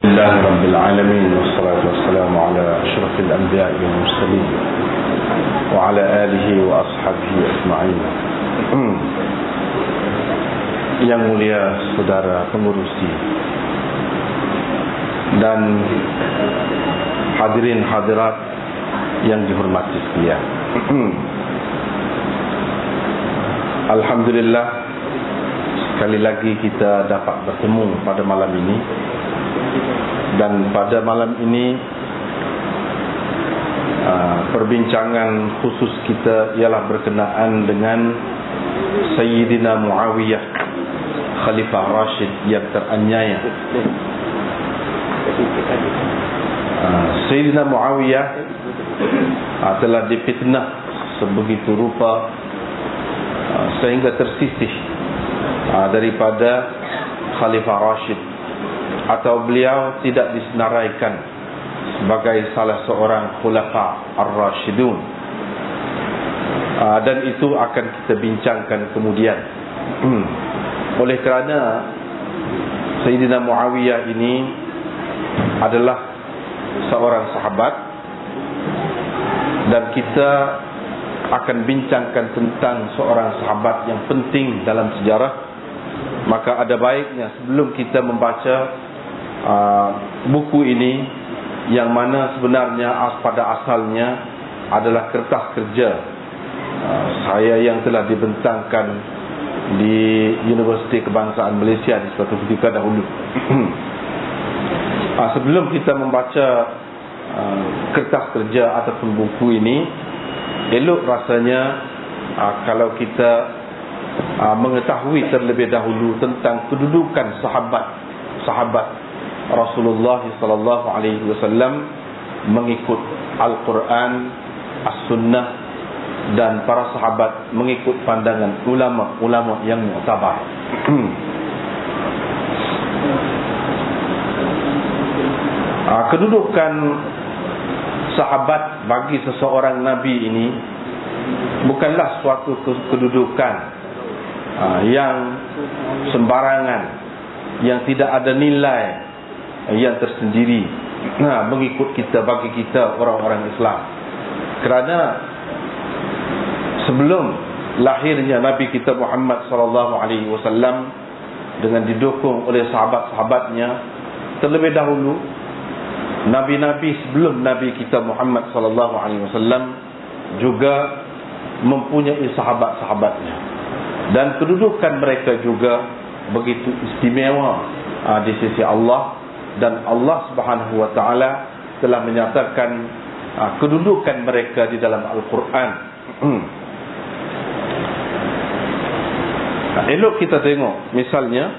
لله رب العالمين والصلاة والسلام على أشرف الأنبياء والمرسلين وعلى آله وأصحابه أجمعين. Yang mulia saudara pengurusi dan hadirin hadirat yang dihormati sekalian. Alhamdulillah, sekali lagi kita dapat bertemu pada malam ini. Dan pada malam ini perbincangan khusus kita ialah berkenaan dengan Sayyidina Muawiyah, Khalifah Rashid yang teraniaya. Sayyidina Muawiyah telah difitnah sebegitu rupa sehingga tersisih daripada Khalifah Rashid, atau beliau tidak disenaraikan sebagai salah seorang khulafa ar-rasyidun. Dan itu akan kita bincangkan kemudian. Oleh kerana Sayyidina Muawiyah ini adalah seorang sahabat, dan kita akan bincangkan tentang seorang sahabat yang penting dalam sejarah. Maka ada baiknya sebelum kita membaca buku ini, yang mana sebenarnya pada asalnya adalah kertas kerja saya yang telah dibentangkan di Universiti Kebangsaan Malaysia di suatu ketika dahulu. Sebelum kita membaca kertas kerja ataupun buku ini, elok rasanya kalau kita mengetahui terlebih dahulu tentang kedudukan sahabat Rasulullah sallallahu alaihi wasallam mengikut Al-Quran, As-Sunnah, dan para sahabat mengikut pandangan ulama-ulama yang muktabar. Kedudukan sahabat bagi seseorang Nabi ini bukanlah suatu kedudukan yang sembarangan, yang tidak ada nilai yang tersendiri mengikut kita, bagi kita orang-orang Islam. Kerana sebelum lahirnya Nabi kita Muhammad sallallahu alaihi wasallam, dengan didukung oleh sahabat-sahabatnya, terlebih dahulu nabi-nabi sebelum Nabi kita Muhammad sallallahu alaihi wasallam juga mempunyai sahabat-sahabatnya, dan kedudukan mereka juga begitu istimewa di sisi Allah. Dan Allah Subhanahu wa taala telah menyatakan kedudukan mereka di dalam Al-Quran. Elok kita tengok misalnya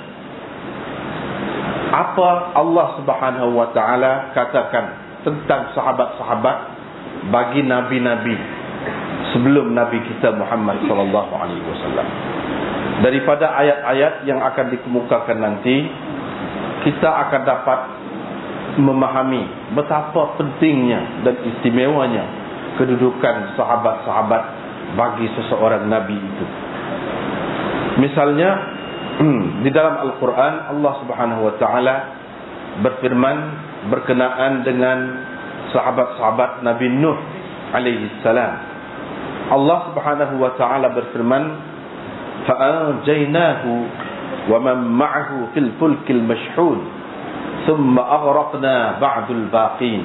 apa Allah Subhanahu wa taala katakan tentang sahabat-sahabat bagi nabi-nabi sebelum Nabi kita Muhammad sallallahu alaihi wasallam. Daripada ayat-ayat yang akan dikemukakan nanti, kita akan dapat memahami betapa pentingnya dan istimewanya kedudukan sahabat-sahabat bagi seseorang Nabi itu. Misalnya di dalam Al-Quran, Allah Subhanahu wa ta'ala berfirman berkenaan dengan sahabat-sahabat Nabi Nuh alaihi salam. Allah Subhanahu wa ta'ala berfirman, fa'anjaynahu wa man ma'ahu fil fulkil mashhun thumma aghraqna ba'dul baqin.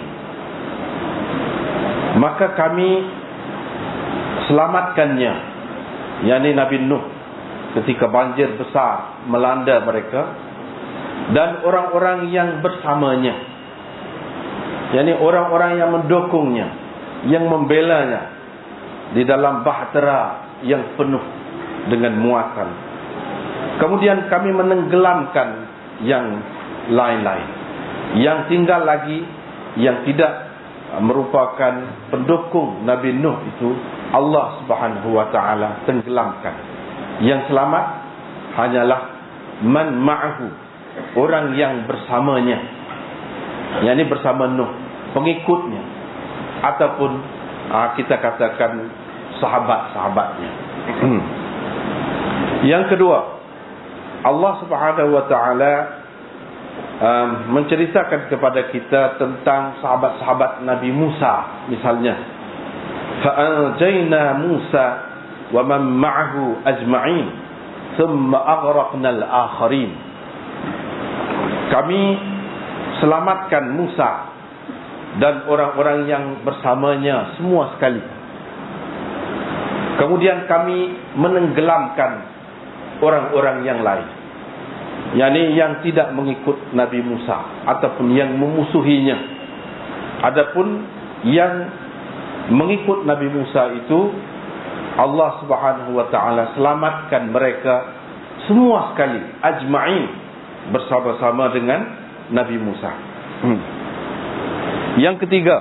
Maka kami selamatkannya, yakni Nabi Nuh, ketika banjir besar melanda mereka, dan orang-orang yang bersamanya, yakni orang-orang yang mendukungnya, yang membelanya di dalam bahtera yang penuh dengan muatan. Kemudian kami menenggelamkan yang lain-lain. Yang tinggal lagi, yang tidak merupakan pendukung Nabi Nuh itu, Allah Subhanahu wa ta'ala tenggelamkan. Yang selamat hanyalah man ma'ahu, orang yang bersamanya, yakni bersama Nuh, pengikutnya, ataupun kita katakan sahabat-sahabatnya. Yang kedua, Allah Subhanahu wa ta'ala menceritakan kepada kita tentang sahabat-sahabat Nabi Musa misalnya. Fa'anjayna Musa wa man ma'ahu ajma'in thumma aghraqna al-akharin. Kami selamatkan Musa dan orang-orang yang bersamanya semua sekali. Kemudian kami menenggelamkan orang-orang yang lain, yakni yang tidak mengikut Nabi Musa ataupun yang memusuhinya. Adapun yang mengikut Nabi Musa itu, Allah Subhanahu wa taala selamatkan mereka semua sekali, ajma'in, bersama-sama dengan Nabi Musa. Yang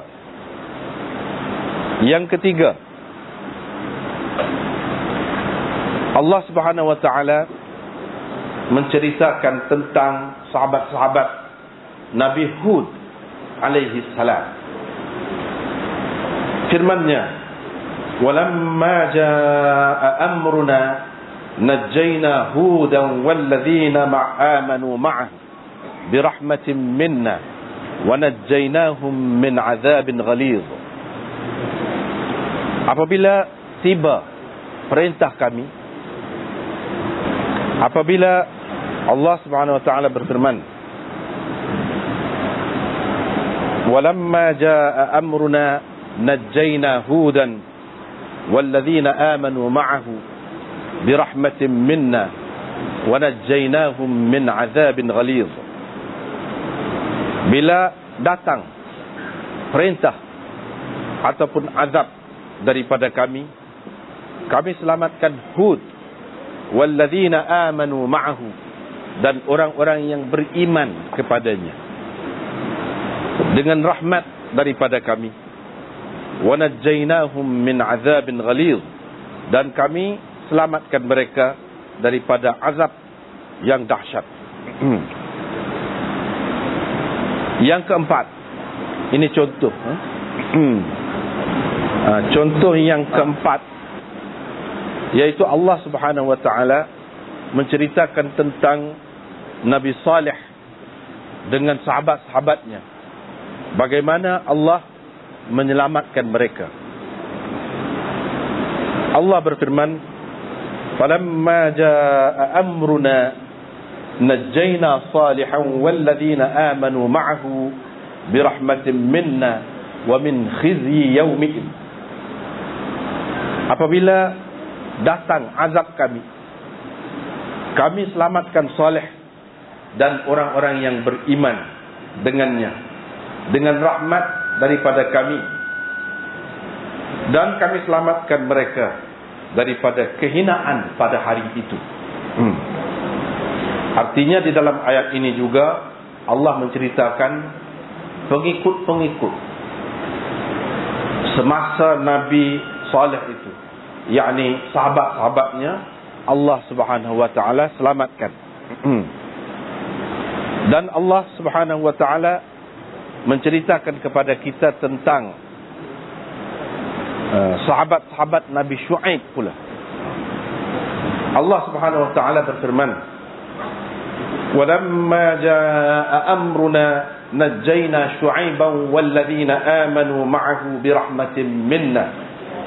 ketiga, Allah Subhanahu wa taala menceritakan tentang sahabat-sahabat Nabi Hud alaihi salam. Firman-Nya, "Walamma jaa amruna najjayna Hudan walladzina amanu ma'ahu birahmatin minna wa najjaynahum min 'adzabin ghalidh." Apabila tiba perintah kami, apabila Allah Subhanahu wa taala berfirman, "Walamma jaa amruna najjayna Hudan walladzina amanu ma'ahu birahmatin minna wa najjaynahum min 'adzabin ghalidh." Bila datang perintah ataupun azab daripada kami, kami selamatkan Hud walladzina amanu ma'ahu, dan orang-orang yang beriman kepadanya dengan rahmat daripada kami. Wa najjaynahum min 'adzabin ghalidh, dan kami selamatkan mereka daripada azab yang dahsyat. Yang keempat, ini contoh. Contoh yang keempat, yaitu Allah Subhanahu wa taala menceritakan tentang Nabi Saleh dengan sahabat-sahabatnya, bagaimana Allah menyelamatkan mereka. Allah berfirman, "Falamma jaa amruna najjayna Salihan walladzina amanu ma'ahu birahmatin minna wa min khizyi yaumin." Apabila datang azab kami, kami selamatkan Saleh dan orang-orang yang beriman dengannya dengan rahmat daripada kami, dan kami selamatkan mereka daripada kehinaan pada hari itu. Artinya di dalam ayat ini juga Allah menceritakan pengikut-pengikut semasa Nabi Saleh itu, yakni sahabat-sahabatnya, Allah Subhanahu wa taala selamatkan. Dan Allah Subhanahu wa taala menceritakan kepada kita tentang sahabat-sahabat Nabi Syuaib pula. Allah Subhanahu wa taala berfirman, "Walamma jaa amruna najjayna Syuaiban walladzina amanu ma'ahu birahmatin minna."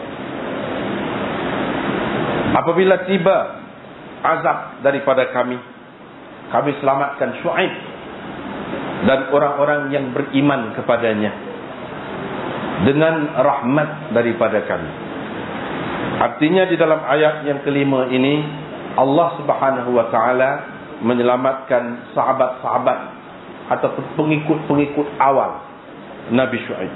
Apabila tiba azab daripada kami, kami selamatkan Syuaib dan orang-orang yang beriman kepadanya dengan rahmat daripada kami. Artinya di dalam ayat yang kelima ini, Allah Subhanahu wa taala menyelamatkan sahabat-sahabat ataupun pengikut-pengikut awal Nabi Syuaib.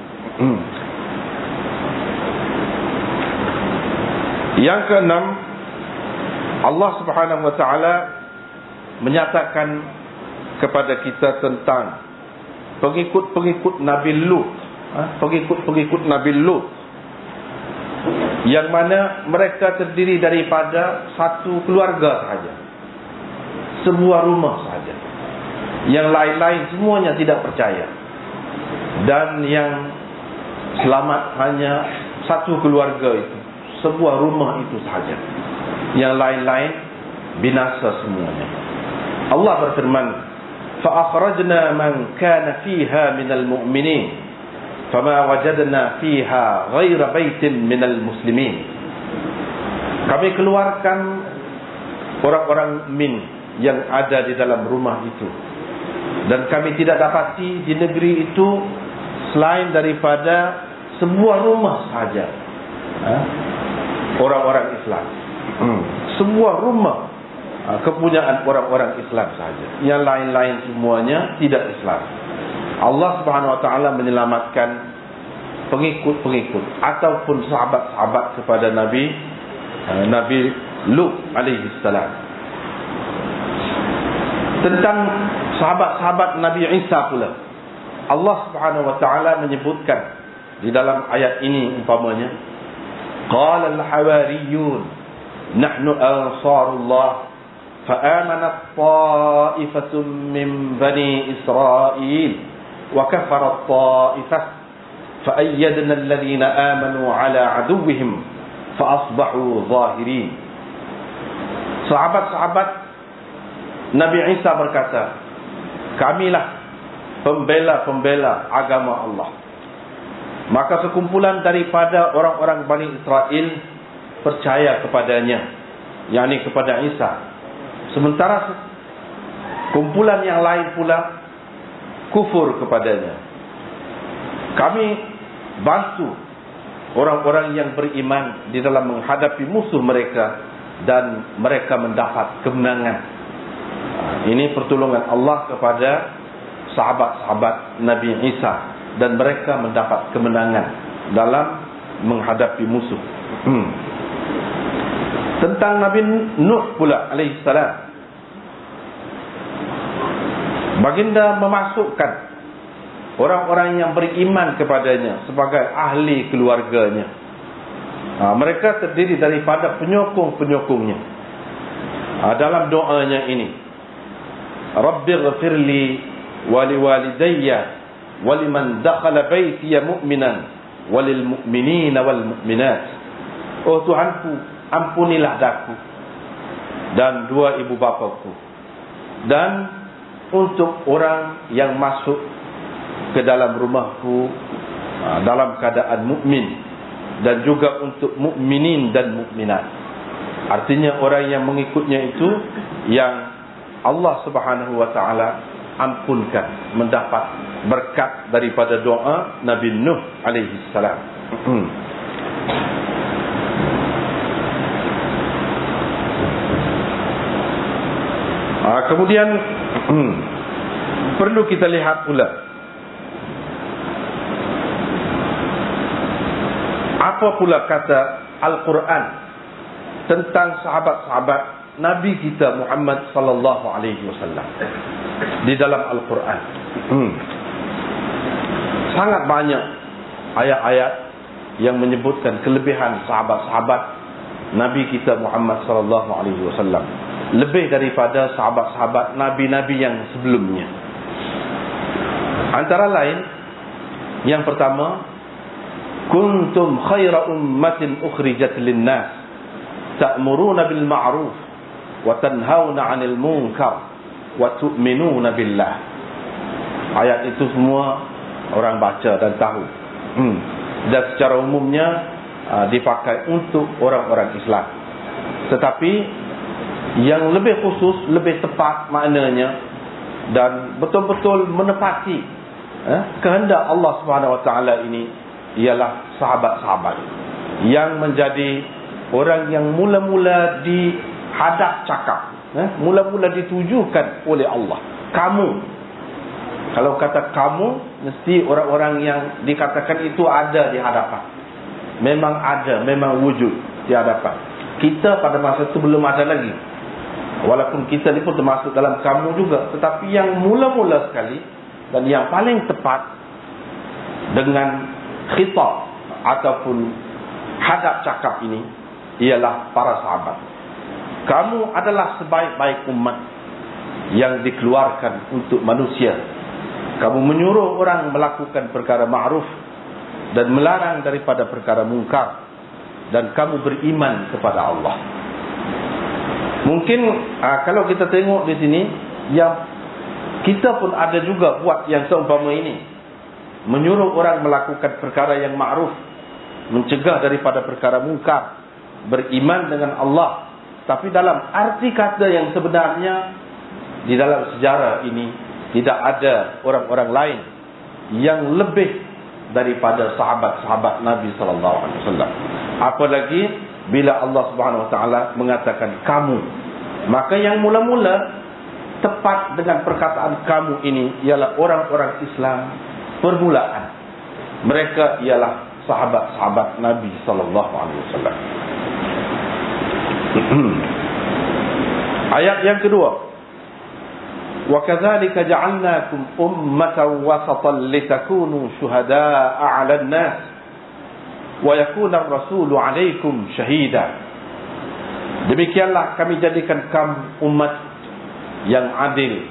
Yang keenam, Allah Subhanahu wa taala menyatakan kepada kita tentang pengikut-pengikut Nabi Lut, pengikut-pengikut Nabi Lut, yang mana mereka terdiri daripada satu keluarga sahaja, sebuah rumah sahaja. Yang lain-lain semuanya tidak percaya, dan yang selamat hanya satu keluarga itu, sebuah rumah itu sahaja. Yang lain-lain binasa semuanya. Allah berfirman, fa akhrajna man kana fiha minal mu'minin fama wajadna fiha ghaira baitin minal muslimin. Kami keluarkan orang-orang min yang ada di dalam rumah itu, dan kami tidak dapati di negeri itu selain daripada sebuah rumah saja orang-orang Islam. Sebuah rumah kepunyaan orang-orang Islam saja. Yang lain-lain semuanya tidak Islam. Allah Subhanahu wa taala menyelamatkan pengikut-pengikut ataupun sahabat-sahabat kepada Nabi Lut alaihi salam. Tentang sahabat-sahabat Nabi Isa pula, Allah Subhanahu wa taala menyebutkan di dalam ayat ini umpamanya, qala al-hawariyun nahnu ansarullah fa'amanat ta'ifatun min bani Israil wa kafarat ta'ifah fa'ayyadna alladhina amanu ala aduwwihim fa'asbahu zahirin. Sahabat-sahabat Nabi Isa berkata, kamilah pembela-pembela agama Allah. Maka sekumpulan daripada orang-orang Bani Israel percaya kepadanya, yakni kepada Isa. Sementara kumpulan yang lain pula kufur kepadanya. Kami bantu orang-orang yang beriman di dalam menghadapi musuh mereka, dan mereka mendapat kemenangan. Ini pertolongan Allah kepada sahabat-sahabat Nabi Isa, dan mereka mendapat kemenangan dalam menghadapi musuh. Tentang Nabi Nuh pula alaihi salam, baginda memasukkan orang-orang yang beriman kepadanya sebagai ahli keluarganya. Mereka terdiri daripada penyokong-penyokongnya. Dalam doanya ini, Rabbighfirli wa liwalidayya wa liman dakhala baitiya mu'minan walil mu'minina wal mu'minat. Oh Tuhanku, ampunilah daku dan dua ibu bapaku, dan untuk orang yang masuk ke dalam rumahku dalam keadaan mukmin, dan juga untuk mukminin dan mukminat. Artinya orang yang mengikutnya itu yang Allah Subhanahu wa taala ampunkan, mendapat berkat daripada doa Nabi Nuh alaihi salam. Kemudian perlu kita lihat pula apa pula kata Al-Quran tentang sahabat-sahabat Nabi kita Muhammad sallallahu alaihi wasallam di dalam Al-Quran. Sangat banyak ayat-ayat yang menyebutkan kelebihan sahabat-sahabat Nabi kita Muhammad sallallahu alaihi wasallam, lebih daripada sahabat-sahabat nabi-nabi yang sebelumnya. Antara lain, yang pertama, kuntum khaira ummatin ukhrijat lin-nas ta'muruna bil ma'ruf wa tanhauna 'anil munkar wa tu'minuna billah. Ayat itu semua orang baca dan tahu. Dan secara umumnya dipakai untuk orang-orang Islam. Tetapi yang lebih khusus, lebih tepat maknanya, dan betul-betul menepati kehendak Allah Subhanahu wa taala ini, ialah sahabat-sahabat yang menjadi orang yang mula-mula dihadap cakap, mula-mula ditujukan oleh Allah. Kamu, kalau kata kamu, mesti orang-orang yang dikatakan itu ada di hadapan. Memang ada, memang wujud di hadapan. Kita pada masa itu belum ada lagi, walaupun kita ni pun termasuk dalam kamu juga. Tetapi yang mula-mula sekali dan yang paling tepat dengan khitab ataupun hadap cakap ini ialah para sahabat. Kamu adalah sebaik-baik umat yang dikeluarkan untuk manusia. Kamu menyuruh orang melakukan perkara ma'ruf dan melarang daripada perkara mungkar, dan kamu beriman kepada Allah. Mungkin kalau kita tengok di sini, yang Kita pun ada juga buat yang seumpama ini, menyuruh orang melakukan perkara yang ma'ruf, mencegah daripada perkara mungkar, beriman dengan Allah. Tapi dalam arti kata yang sebenarnya, di dalam sejarah ini tidak ada orang-orang lain yang lebih daripada sahabat-sahabat Nabi sallallahu alaihi wasallam. Apalagi bila Allah Subhanahu wa taala mengatakan kamu, maka yang mula-mula tepat dengan perkataan kamu ini ialah orang-orang Islam permulaan. Mereka ialah sahabat-sahabat Nabi sallallahu alaihi wasallam. Ayat yang kedua, وَكَذَلِكَ جَعَلْنَاكُمْ أُمَّةً وَسَطًا لِتَكُونُوا شُهَدَاءَ عَلَى النَّاسِ وَيَكُونَ الرَّسُولُ عَلَيْكُمْ شَهِيدًا. Demikianlah kami jadikan kamu umat yang adil,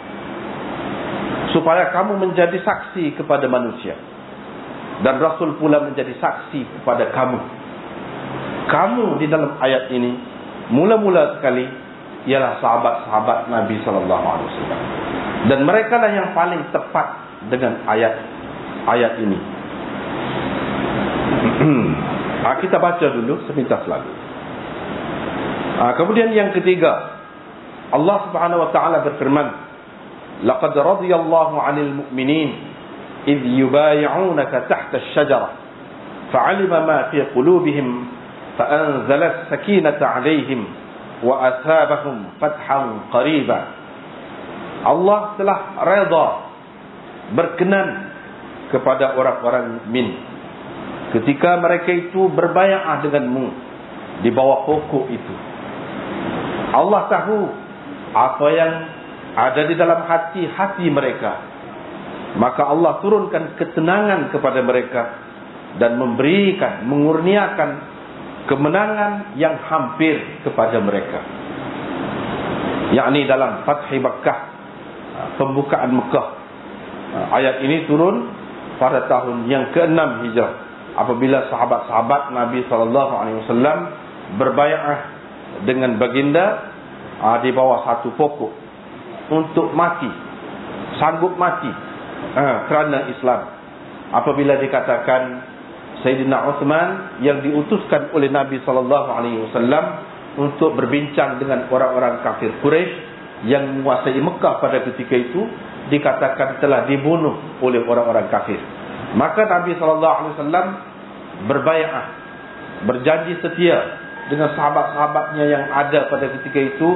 supaya kamu menjadi saksi kepada manusia, dan Rasul pula menjadi saksi kepada kamu. Kamu di dalam ayat ini mula-mula sekali ialah sahabat-sahabat Nabi sallallahu alaihi wasallam, dan mereka lah yang paling tepat dengan ayat ini. Kita baca dulu sepintas lagu. Kemudian yang ketiga, Allah Subhanahu wa taala berfirman, laqad radiyallahu 'anil mu'minin idh yubay'unaka tahta asy-syajarah fa'alima ma fi qulubihim fa'anzala as-sakinata 'alaihim wa asabahum fathan qariba. Allah telah redha, berkenan kepada orang-orang mukmin ketika mereka itu berbai'ah denganmu di bawah pokok itu. Allah tahu apa yang ada di dalam hati-hati mereka, maka Allah turunkan ketenangan kepada mereka dan memberikan, mengurniakan kemenangan yang hampir kepada mereka, yakni dalam Fathi Makkah, pembukaan Mekah. Ayat ini turun pada tahun yang ke-6 Hijrah, apabila sahabat-sahabat Nabi SAW berbai'ah dengan baginda di bawah satu pokok untuk mati, sanggup mati kerana Islam. Apabila dikatakan Sayyidina Uthman yang diutuskan oleh Nabi SAW untuk berbincang dengan orang-orang kafir Quraisy yang menguasai Mekah pada ketika itu, dikatakan telah dibunuh oleh orang-orang kafir. Maka Nabi SAW berbai'ah, berjanji setia dengan sahabat-sahabatnya yang ada pada ketika itu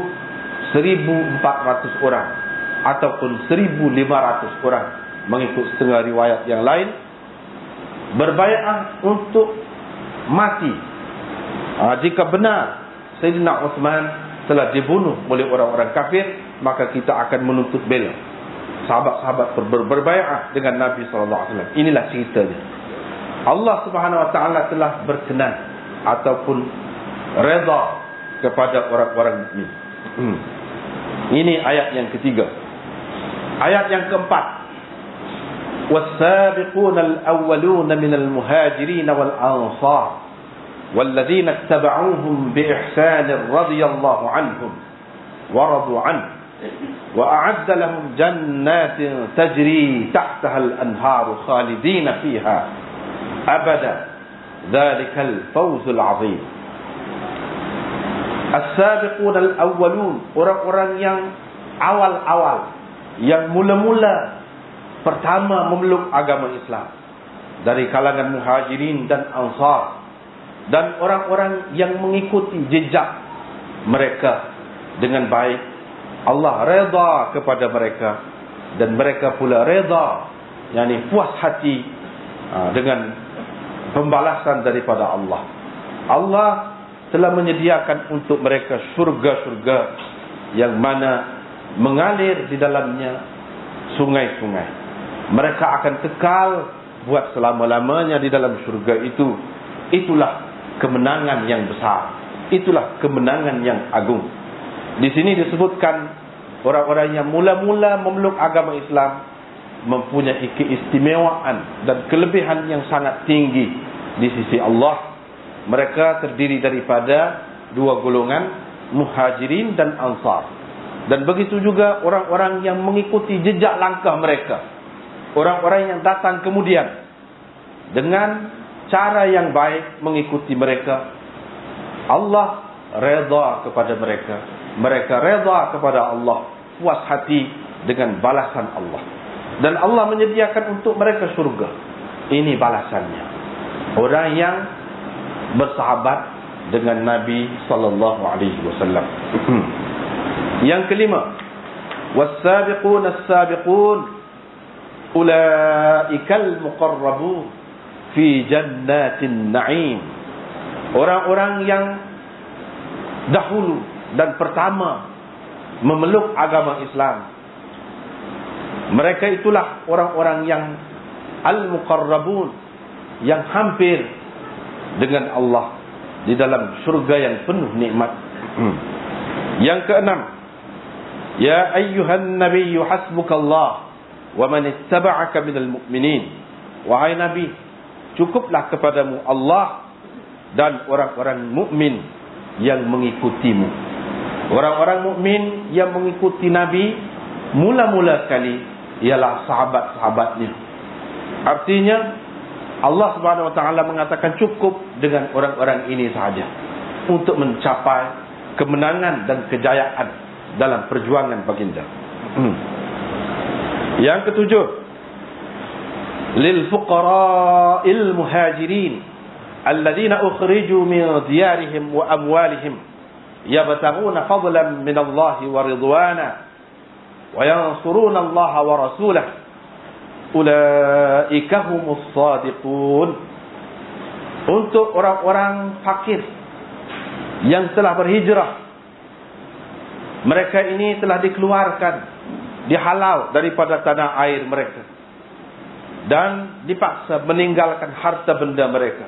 1,400 orang ataupun 1,500 orang mengikut setengah riwayat yang lain, berbai'ah untuk mati jika benar Sayyidina Uthman telah dibunuh oleh orang-orang kafir, maka kita akan menuntut bela. Sahabat-sahabat berbai'ah dengan Nabi SAW. Inilah ceritanya. Allah Subhanahu wa taala telah berkenan ataupun redha kepada orang-orang mukmin. Ini ayat yang ketiga. Ayat yang keempat, والسابقون الأولون من المهاجرين والأنصار والذين اتبعوهم بإحسان رضي الله عنهم ورضوا عنه وأعد لهم جنات تجري تحتها الأنهار خالدين فيها أبدا ذلك الفوز العظيم. السابقون الأولون, orang-orang yang awal-awal, yang mula-mula pertama memeluk agama Islam dari kalangan muhajirin dan ansar, dan orang-orang yang mengikuti jejak mereka dengan baik. Allah redha kepada mereka dan mereka pula redha, yakni puas hati dengan pembalasan daripada Allah. Allah telah menyediakan untuk mereka syurga-syurga yang mana mengalir di dalamnya sungai-sungai. Mereka akan kekal buat selama-lamanya di dalam syurga itu. Itulah kemenangan yang besar, itulah kemenangan yang agung. Di sini disebutkan orang-orang yang mula-mula memeluk agama Islam mempunyai keistimewaan dan kelebihan yang sangat tinggi di sisi Allah. Mereka terdiri daripada dua golongan, muhajirin dan ansar. Dan begitu juga orang-orang yang mengikuti jejak langkah mereka, orang-orang yang datang kemudian dengan cara yang baik mengikuti mereka. Allah redha kepada mereka, mereka redha kepada Allah, puas hati dengan balasan Allah, dan Allah menyediakan untuk mereka syurga. Ini balasannya orang yang bersahabat dengan Nabi sallallahu alaihi wasallam. Yang kelima, was-sabiqun as-sabiqun ulaikal muqarrabun fi jannatin na'im. Orang-orang yang dahulu dan pertama memeluk agama Islam, mereka itulah orang-orang yang al-muqarrabun, yang hampir dengan Allah di dalam syurga yang penuh nikmat. Yang keenam, ya ayyuhan nabiyyu hasbukallah wa man ittaba'aka minal mu'minin. Wahai Nabi, cukuplah kepadamu Allah dan orang-orang mukmin yang mengikutimu. Orang-orang mukmin yang mengikuti Nabi mula-mula sekali ialah sahabat-sahabatnya. Artinya Allah Subhanahu wa taala mengatakan cukup dengan orang-orang ini sahaja untuk mencapai kemenangan dan kejayaan dalam perjuangan baginda. Yang ketujuh, lil fuqara'il muhajirin alladhina ukhriju min diyarihim wa amwalihim yabtaghuna fadlan min Allah wa ridwana wa yansuruna Allah wa rasulahu ulaika humus shadiqun. Untuk orang-orang fakir yang telah berhijrah, mereka ini telah dikeluarkan, dihalau daripada tanah air mereka dan dipaksa meninggalkan harta benda mereka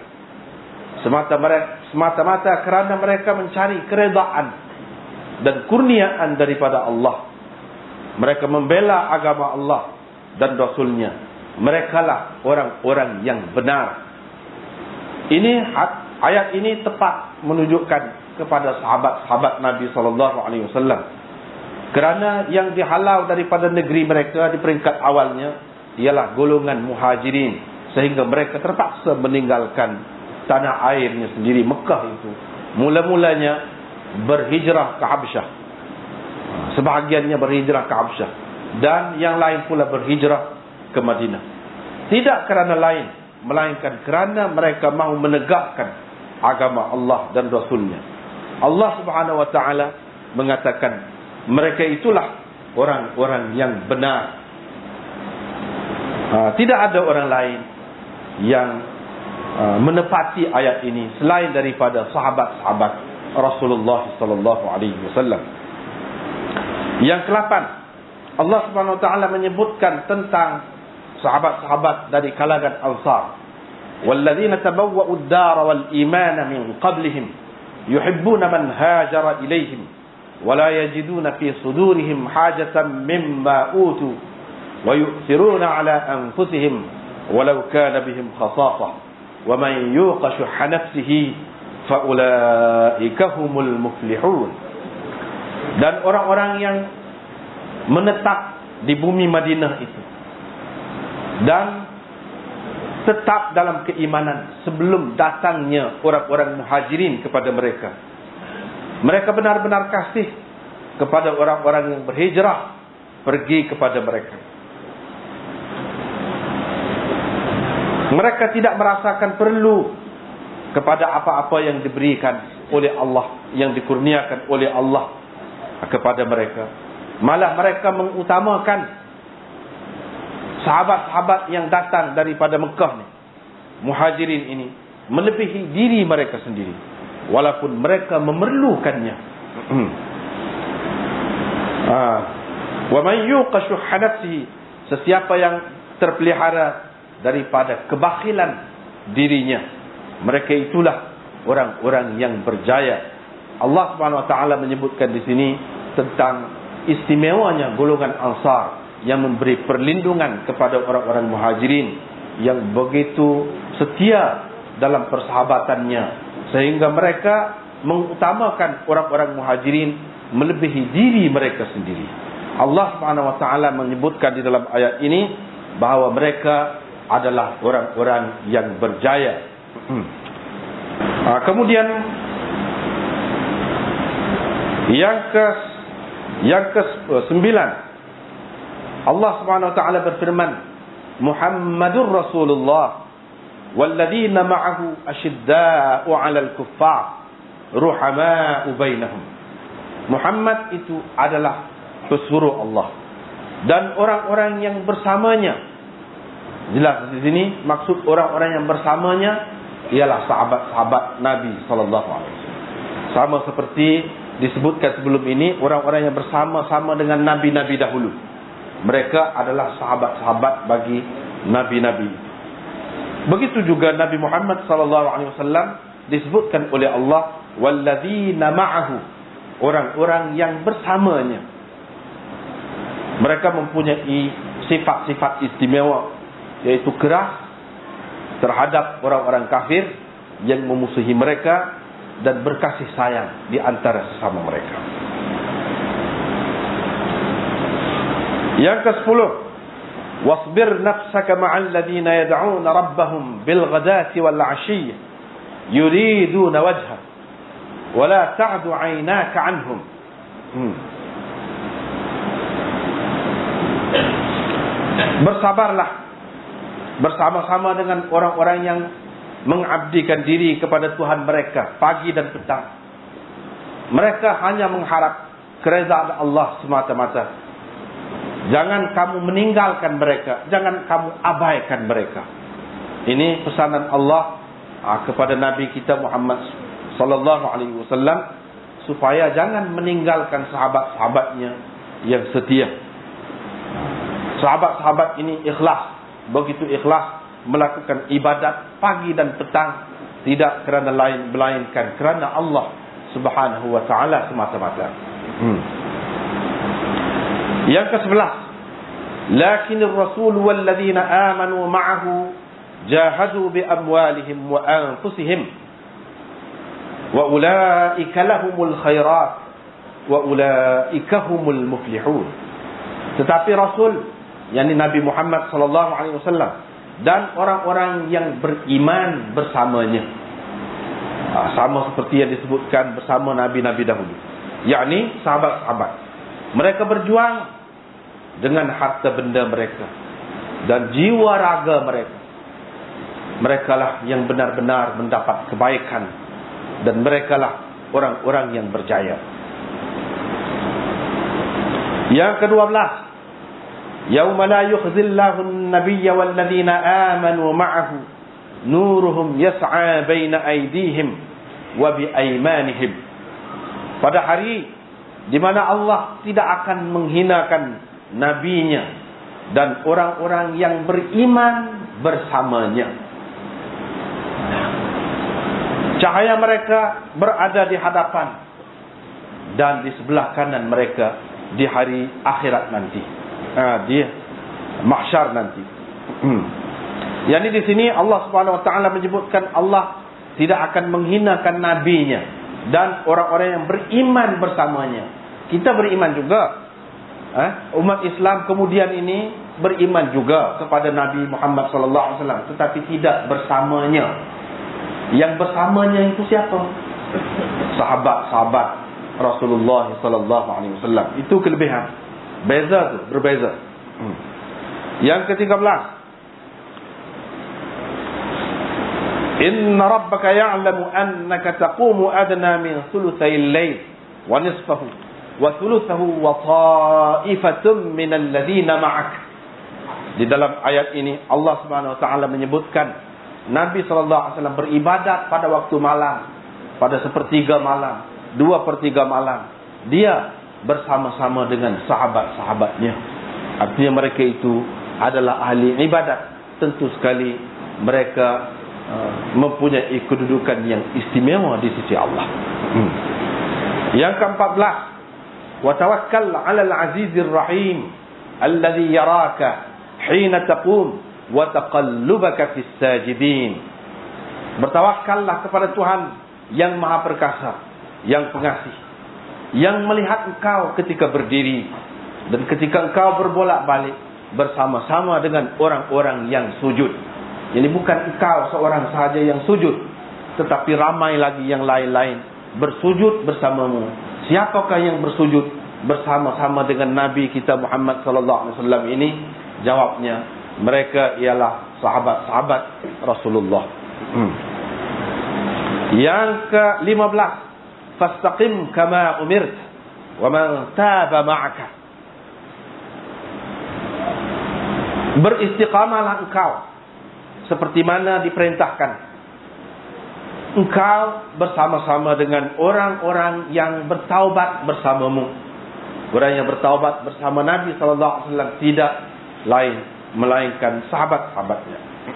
semata-mata kerana mereka mencari keredaan dan kurniaan daripada Allah. Mereka membela agama Allah dan Rasulnya. Merekalah orang-orang yang benar. Ini ayat ini tepat menunjukkan kepada sahabat-sahabat Nabi SAW. Kerana yang dihalau daripada negeri mereka di peringkat awalnya ialah golongan muhajirin, sehingga mereka terpaksa meninggalkan tanah airnya sendiri, Mekah itu. Mula-mulanya berhijrah ke Habsyah, sebahagiannya berhijrah ke Habsyah, dan yang lain pula berhijrah ke Madinah. Tidak kerana lain, melainkan kerana mereka mahu menegakkan agama Allah dan Rasulnya. Allah Subhanahu wa ta'ala mengatakan mereka itulah orang-orang yang benar. Tidak ada orang lain yang menepati ayat ini selain daripada sahabat-sahabat Rasulullah sallallahu alaihi wasallam. Yang ke-8, Allah Subhanahu wa ta'ala menyebutkan tentang sahabat-sahabat dari kalangan Ansar. Walladzina tabawwa'u ad-dara wal imana min qablihim yuhibbuna man hajara ilaihim wa la yajiduna fi sudurihim hajatan mimma utu wa yu'thiruna ala anfusihim walau kana bihim khasasah wa man yuqa shuhha nafsihi fa ulaika humul muflihun. Dan orang-orang yang menetap di bumi Madinah itu dan tetap dalam keimanan sebelum datangnya orang-orang muhajirin kepada mereka. Mereka benar-benar kasih kepada orang-orang yang berhijrah pergi kepada mereka. Mereka tidak merasakan perlu kepada apa-apa yang diberikan oleh Allah, yang dikurniakan oleh Allah kepada mereka. Malah mereka mengutamakan sahabat-sahabat yang datang daripada Mekah ni, muhajirin ini, melebihi diri mereka sendiri, walaupun mereka memerlukannya. Wa man yuqa shuhha nafsihi, sesiapa yang terpelihara daripada kebakhilan dirinya, mereka itulah orang-orang yang berjaya. Allah Subhanahu wa taala menyebutkan di sini tentang istimewanya golongan Ansar yang memberi perlindungan kepada orang-orang muhajirin yang begitu setia dalam persahabatannya, sehingga mereka mengutamakan orang-orang muhajirin melebihi diri mereka sendiri. Allah Subhanahu wa taala menyebutkan di dalam ayat ini bahawa mereka adalah orang-orang yang berjaya. Kemudian yang ke-9, Allah Subhanahu wa taala berfirman, Muhammadur Rasulullah walladzina ma'ahu asyidda'u 'alal kuffar ruhama'u bainahum. Muhammad itu adalah pesuruh Allah dan orang-orang yang bersamanya. Jelas di sini maksud orang-orang yang bersamanya ialah sahabat-sahabat Nabi sallallahu alaihi wasallam. Sama seperti disebutkan sebelum ini, orang-orang yang bersama-sama dengan nabi-nabi dahulu. Mereka adalah sahabat-sahabat bagi nabi-nabi. Begitu juga Nabi Muhammad sallallahu alaihi wasallam disebutkan oleh Allah walladzina ma'ahu, orang-orang yang bersamanya. Mereka mempunyai sifat-sifat istimewa, yaitu keras terhadap orang-orang kafir yang memusuhi mereka dan berkasih sayang di antara sesama mereka. Yang ke-10, wasbir nafsaka ma'al ladzina yad'una rabbahum bil ghadati wal 'ashiyyi yuriduna wajha wa la ta'du 'aynaka 'anhum. Bersabarlah bersama-sama dengan orang-orang yang mengabdikan diri kepada Tuhan mereka pagi dan petang. Mereka hanya mengharap keredaan Allah semata-mata. Jangan kamu meninggalkan mereka, jangan kamu abaikan mereka. Ini pesanan Allah kepada Nabi kita Muhammad sallallahu alaihi wasallam, supaya jangan meninggalkan sahabat-sahabatnya yang setia. Sahabat-sahabat ini ikhlas, begitu ikhlas melakukan ibadat pagi dan petang, tidak kerana lain melainkan kerana Allah Subhanahu wa taala semata-mata. Yang ke-11, lakinir rasul walladzina amanu ma'ahu jahadu bi amwalihim wa anfusihim wa ulaika lahumul khairat wa ulaika humul muflihun. Tetapi Rasul, yakni Nabi Muhammad sallallahu alaihi wasallam, dan orang-orang yang beriman bersamanya, sama seperti yang disebutkan bersama nabi-nabi dahulu, yakni sahabat-sahabat, mereka berjuang dengan harta benda mereka dan jiwa raga mereka. Mereka lah yang benar-benar mendapat kebaikan, dan mereka lah orang-orang yang berjaya. Yang ke-12, yauma la yukhzillahu an-nabiyya walladzina amanu ma'ahu nuruhum yas'a baina aydihim wa bi aymanihim. Pada hari di mana Allah tidak akan menghinakan nabinya dan orang-orang yang beriman bersamanya. Cahaya mereka berada di hadapan dan di sebelah kanan mereka di hari akhirat nanti, di mahsyar nanti. Yani di sini Allah Subhanahu wa taala menyebutkan Allah tidak akan menghinakan nabinya dan orang-orang yang beriman bersamanya. Kita beriman juga, umat Islam kemudian ini beriman juga kepada Nabi Muhammad sallallahu alaihi wasallam, tetapi tidak bersamanya. Yang bersamanya itu siapa? Sahabat-sahabat Rasulullah sallallahu alaihi wasallam. Itu kelebihan. Beza tu, berbeza. Yang ke-13, inna rabbaka ya'lamu annaka taqumu adna min thuluthay al-layl wa nisfahu wa thuluthahu wa ta'ifatun min alladhina ma'ak. Di dalam ayat ini Allah Subhanahu wa taala menyebutkan Nabi sallallahu alaihi wasallam beribadat pada waktu malam, pada sepertiga malam, 2/3 malam. Dia bersama-sama dengan sahabat-sahabatnya. Artinya mereka itu adalah ahli ibadat. Tentu sekali mereka mempunyai kedudukan yang istimewa di sisi Allah. Yang ke-14, wa tawakkal 'alal 'azizir rahim alladhi yaraka hina taqum wa taqallubaka fis sajidin. Bertawakkallah kepada Tuhan yang Maha Perkasa, yang pengasih, yang melihat engkau ketika berdiri dan ketika engkau berbolak-balik bersama-sama dengan orang-orang yang sujud. Ini bukan engkau seorang sahaja yang sujud, tetapi ramai lagi yang lain-lain bersujud bersamamu. Siapakah yang bersujud bersama-sama dengan Nabi kita Muhammad sallallahu alaihi wasallam ini? Jawabnya, mereka ialah sahabat-sahabat Rasulullah. Yang ke-15, fastaqim kama umirt wa man taba ma'aka. Beristiqamalah engkau seperti mana diperintahkan. Engkau bersama-sama dengan orang-orang yang bertaubat bersamamu. Orang yang bertaubat bersama Nabi sallallahu alaihi wasallam tidak lain melainkan sahabat-sahabatnya.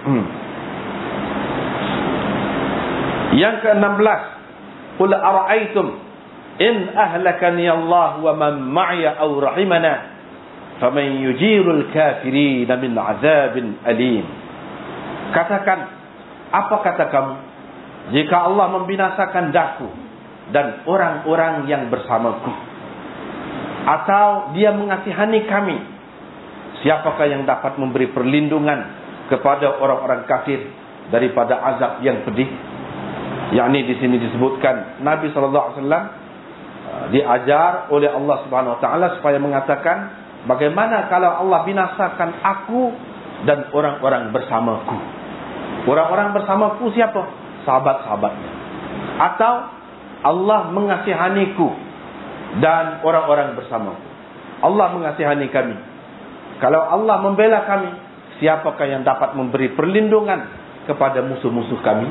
Yang ke-16, qul ara'aytum in ahlakani Allah wa man ma'iya aw rahimana faman yujirul kafirin min 'adzabin alim. Katakan, apa kata kamu jika Allah membinasakan daku dan orang-orang yang bersamaku, atau dia mengasihani kami, siapakah yang dapat memberi perlindungan kepada orang-orang kafir daripada azab yang pedih? Yakni di sini disebutkan Nabi sallallahu alaihi wasallam diajar oleh Allah Subhanahu wa taala supaya mengatakan, bagaimana kalau Allah binasakan aku dan orang-orang bersamaku? Orang-orang bersamaku siapa? Sahabat-sahabatnya. Atau Allah mengasihaniku dan orang-orang bersamaku. Allah mengasihani kami. Kalau Allah membela kami, siapakah yang dapat memberi perlindungan kepada musuh-musuh kami?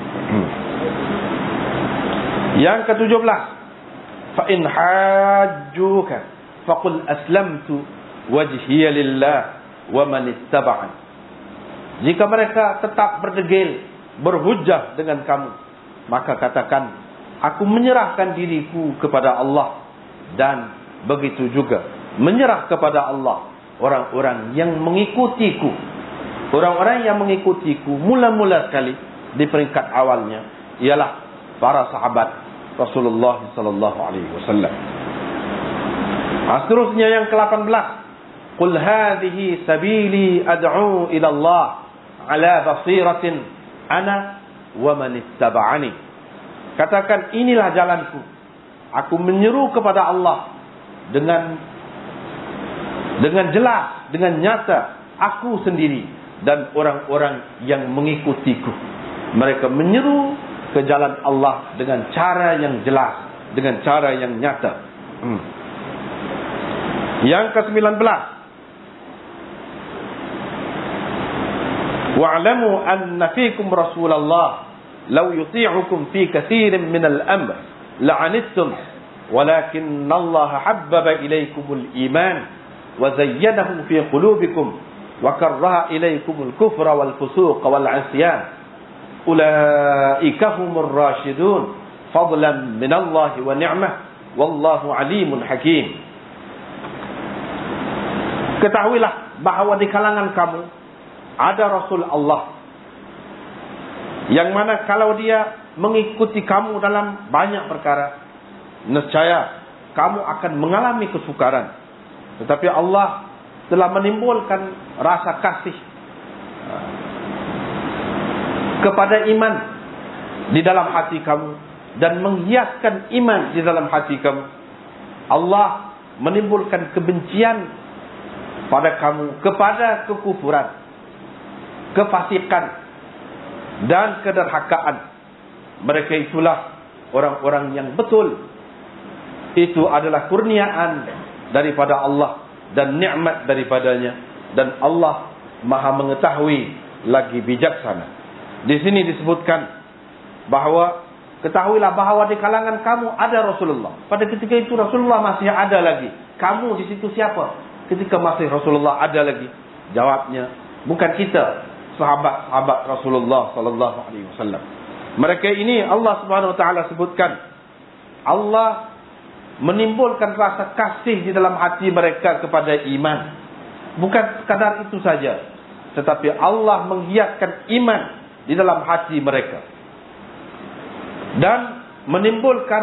Yang ke-17, fa in hajjuka faqul aslamtu wajhiya lillah wa man ittaba'an. Jika mereka tetap berdegil, berhujjah dengan kamu, maka katakan, aku menyerahkan diriku kepada Allah, dan begitu juga menyerah kepada Allah orang-orang yang mengikutiku. Orang-orang yang mengikutiku mula-mula sekali di peringkat awalnya ialah para sahabat Rasulullah sallallahu alaihi wasallam. Seterusnya yang ke-18, qul hadhihi sabili ad'u ila Allah ala basiratin ana wa man ittaba'ani. Katakan, inilah jalanku, aku menyeru kepada Allah dengan jelas, dengan nyata, aku sendiri dan orang-orang yang mengikutiku. Mereka menyeru ke jalan Allah dengan cara yang jelas, dengan cara yang nyata. Yang ke-19, wa'lamu anna fikum Rasulullah law yuti'ukum fi katsirin min al-amr la'anittum walakin Allah habbaba ilaykumul iman wa zayyanahu fi qulubikum wa karraha ilaykumul kufra wal fusuqa wal 'isyan ulaika humur rasyidun fadlan min Allah wa ni'mah wallahu alimun hakim. Ketahuilah bahawa di kalangan kamu ada Rasul Allah yang mana kalau dia mengikuti kamu dalam banyak perkara, nescaya kamu akan mengalami kesukaran. Tetapi Allah telah menimbulkan rasa kasih kepada iman di dalam hati kamu dan menghiaskan iman di dalam hati kamu. Allah menimbulkan kebencian pada kamu kepada kekufuran, kefasikan dan kederhakaan. Mereka itulah orang-orang yang betul itu adalah kurniaan daripada Allah dan nikmat daripadanya, dan Allah Maha mengetahui lagi bijaksana. Di sini disebutkan bahawa ketahuilah bahawa di kalangan kamu ada Rasulullah. Pada ketika itu Rasulullah masih ada lagi. Kamu di situ siapa? Ketika masih Rasulullah ada lagi. Jawabnya, bukan kita, sahabat-sahabat Rasulullah sallallahu alaihi wasallam. Mereka ini Allah Subhanahu wa taala sebutkan, Allah menimbulkan rasa kasih di dalam hati mereka kepada iman. Bukan sekadar itu saja, tetapi Allah menghiaskan iman di dalam hati mereka dan menimbulkan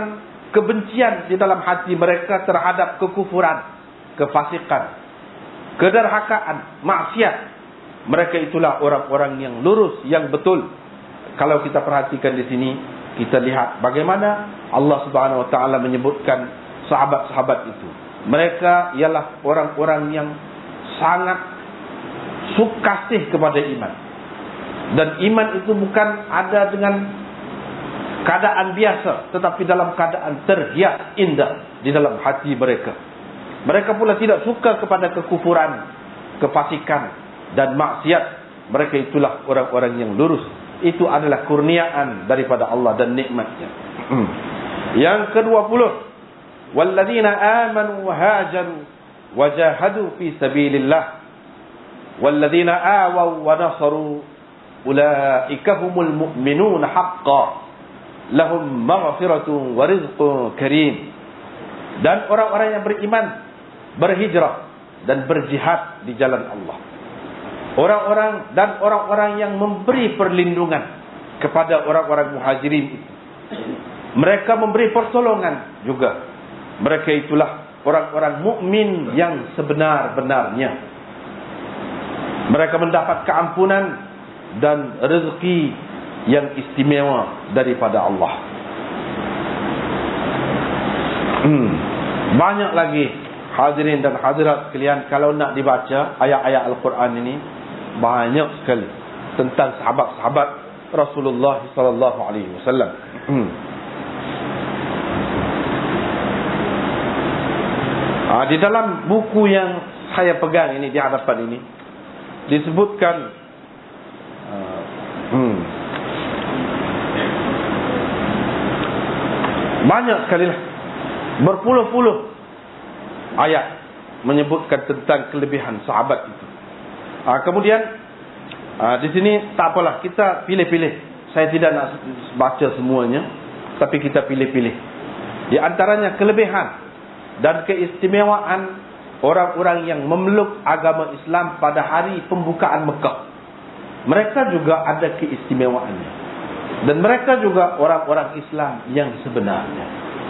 kebencian di dalam hati mereka terhadap kekufuran, kefasikan, kederhakaan, maksiat. Mereka itulah orang-orang yang lurus, yang betul. Kalau kita perhatikan di sini, kita lihat bagaimana Allah Subhanahu Wa Taala menyebutkan sahabat-sahabat itu. Mereka ialah orang-orang yang sangat sukasih kepada iman. Dan iman itu bukan ada dengan keadaan biasa, tetapi dalam keadaan terhias indah di dalam hati mereka. Mereka pula tidak suka kepada kekufuran, kefasikan dan maksiat. Mereka itulah orang-orang yang lurus. Itu adalah kurniaan daripada Allah dan nikmatnya. Yang ke-20, walladzina amanu wa hajaru wa jahadu fi sabilillah walladzina awaw wa nasaru ulaika humul mu'minun haqqan lahum maghfiratun wa rizqun karim. Dan orang-orang yang beriman, berhijrah dan berjihad di jalan Allah. Orang-orang yang memberi perlindungan kepada orang-orang muhajirin itu. Mereka memberi pertolongan juga. Mereka itulah orang-orang mukmin yang sebenar-benarnya. Mereka mendapat keampunan dan rezeki yang istimewa daripada Allah. Banyak lagi hadirin dan hadirat sekalian, kalau nak dibaca ayat-ayat Al-Quran ini, banyak sekali tentang sahabat-sahabat Rasulullah sallallahu alaihi wasallam. Di dalam buku yang saya pegang ini di hadapan ini disebutkan banyak sekali lah, berpuluh-puluh ayat menyebutkan tentang kelebihan sahabat itu. Kemudian di sini tak apalah, kita pilih-pilih. Saya tidak nak baca semuanya, tapi kita pilih-pilih. Di antaranya kelebihan dan keistimewaan orang-orang yang memeluk agama Islam pada hari pembukaan Mekah. Mereka juga ada keistimewaannya. Dan mereka juga orang-orang Islam yang sebenarnya.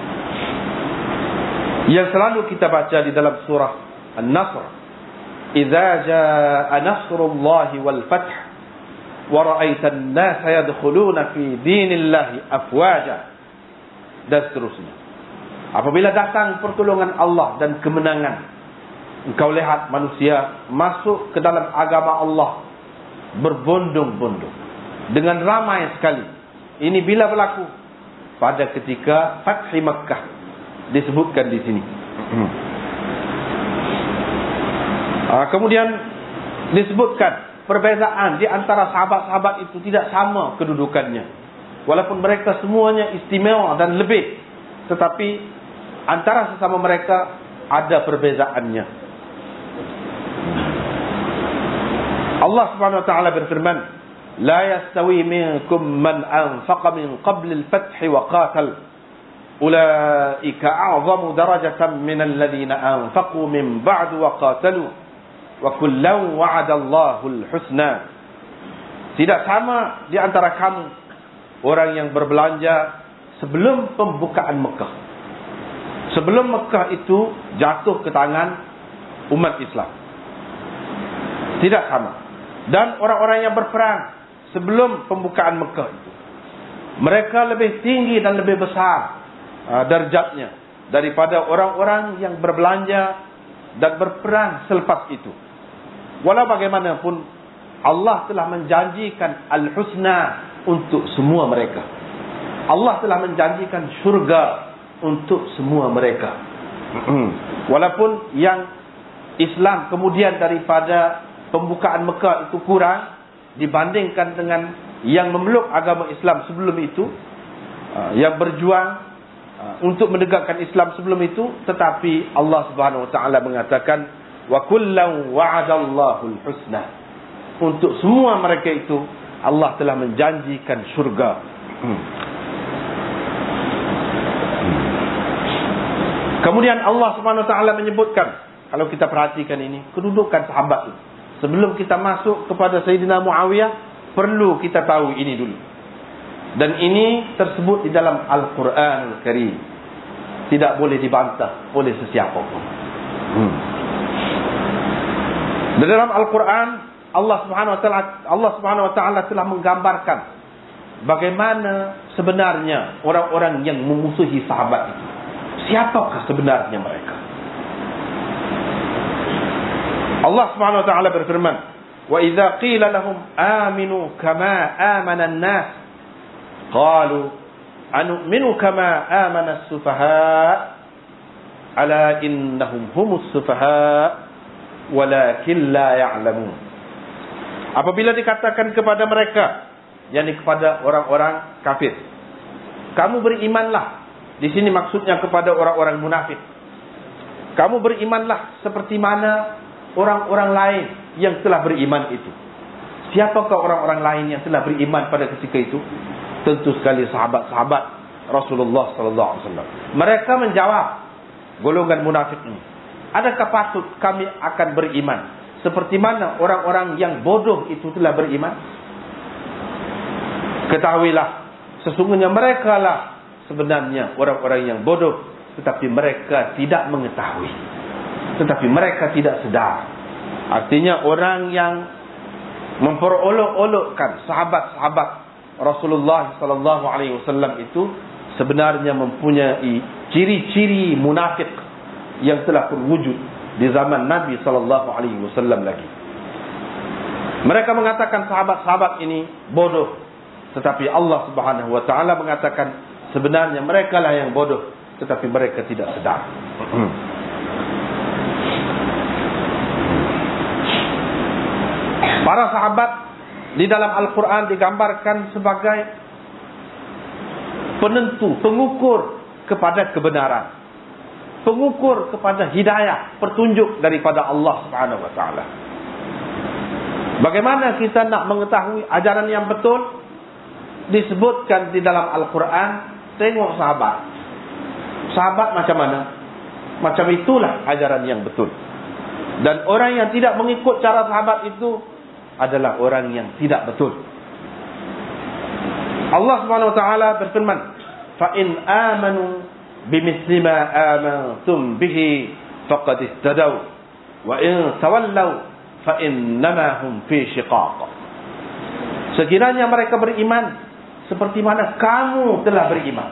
Yang selalu kita baca di dalam surah An-Nasr, "Idza jaa nasrullahi wal fath wa ra'aitan nasa yadkhuluna fi dinillahi afwaja." Dan seterusnya. Apabila datang pertolongan Allah dan kemenangan, engkau lihat manusia masuk ke dalam agama Allah berbondong-bondong dengan ramai sekali. Ini bila berlaku? Pada ketika Fathi Makkah, disebutkan di sini. Kemudian disebutkan perbezaan di antara sahabat-sahabat itu tidak sama kedudukannya. Walaupun mereka semuanya istimewa dan lebih, tetapi antara sesama mereka ada perbezaannya. Allah Subhanahu wa taala berfirman, "La yastawi minkum man anfaqa min qabl al-fath wa qatal. Ulaika a'zamu darajatan min alladhina anfaqu min ba'd wa qatalu. Wa kullan wa'ada Allahul husna." Tidak sama di antara kamu orang yang berbelanja sebelum pembukaan Mekah. Sebelum Mekah itu jatuh ke tangan umat Islam. Tidak sama. Dan orang-orang yang berperang sebelum pembukaan Mekah itu, mereka lebih tinggi dan lebih besar darjatnya daripada orang-orang yang berbelanja dan berperang selepas itu. Walau bagaimanapun, Allah telah menjanjikan al-husna untuk semua mereka. Allah telah menjanjikan syurga untuk semua mereka. Walaupun yang Islam kemudian daripada pembukaan Mekah itu kurang dibandingkan dengan yang memeluk agama Islam sebelum itu, yang berjuang untuk menegakkan Islam sebelum itu, tetapi Allah Subhanahu wa taala mengatakan wa kullan wa'adallahul husna. Untuk semua mereka itu Allah telah menjanjikan syurga. Kemudian Allah Subhanahu wa taala menyebutkan, kalau kita perhatikan ini, kedudukan sahabat itu. Sebelum kita masuk kepada Sayyidina Muawiyah, perlu kita tahu ini dulu. Dan ini tersebut di dalam Al-Quranul Karim. tidak boleh dibantah oleh sesiapa pun. Di dalam Al-Quran, Allah Subhanahu wa taala telah menggambarkan bagaimana sebenarnya orang-orang yang memusuhi sahabat itu. Siapakah sebenarnya mereka? Allah Subhanahu wa taala berfirman, "Wa idza qila lahum aminu kama amana an-nas qalu anu'minu kama amana as-sufaha ala innahum humus sufaha walakin la ya'lamun." Apabila dikatakan kepada mereka, yakni kepada orang-orang kafir, kamu berimanlah. Di sini maksudnya kepada orang-orang munafik. Kamu berimanlah seperti mana orang-orang lain yang telah beriman itu. Siapakah orang-orang lain yang telah beriman pada ketika itu? Tentu sekali sahabat-sahabat Rasulullah sallallahu alaihi wasallam. Mereka menjawab, golongan munafik ini, adakah patut kami akan beriman seperti mana orang-orang yang bodoh itu telah beriman? Ketahuilah, sesungguhnya mereka lah sebenarnya orang-orang yang bodoh, tetapi mereka tidak mengetahui, tetapi mereka tidak sedar. Artinya orang yang memperolok-olokkan sahabat-sahabat Rasulullah sallallahu alaihi wasallam itu sebenarnya mempunyai ciri-ciri munafik yang telah terwujud di zaman Nabi sallallahu alaihi wasallam lagi. Mereka mengatakan sahabat-sahabat ini bodoh, tetapi Allah Subhanahu wa taala mengatakan sebenarnya mereka lah yang bodoh, tetapi mereka tidak sedar. Para sahabat di dalam Al-Quran digambarkan sebagai penentu, pengukur kepada kebenaran, pengukur kepada hidayah, petunjuk daripada Allah Subhanahu wa taala. Bagaimana kita nak mengetahui ajaran yang betul? Disebutkan di dalam Al-Quran, tengok sahabat. Sahabat macam mana? Macam itulah ajaran yang betul. Dan orang yang tidak mengikut cara sahabat itu adalah orang yang tidak betul. Allah Subhanahu wa taala berfirman, "Fa in amanu bimithli ma amantum bihi faqad ihtadaw wa in tawallaw fa innama hum fi shiqaq." Sekiranya mereka beriman seperti mana kamu telah beriman.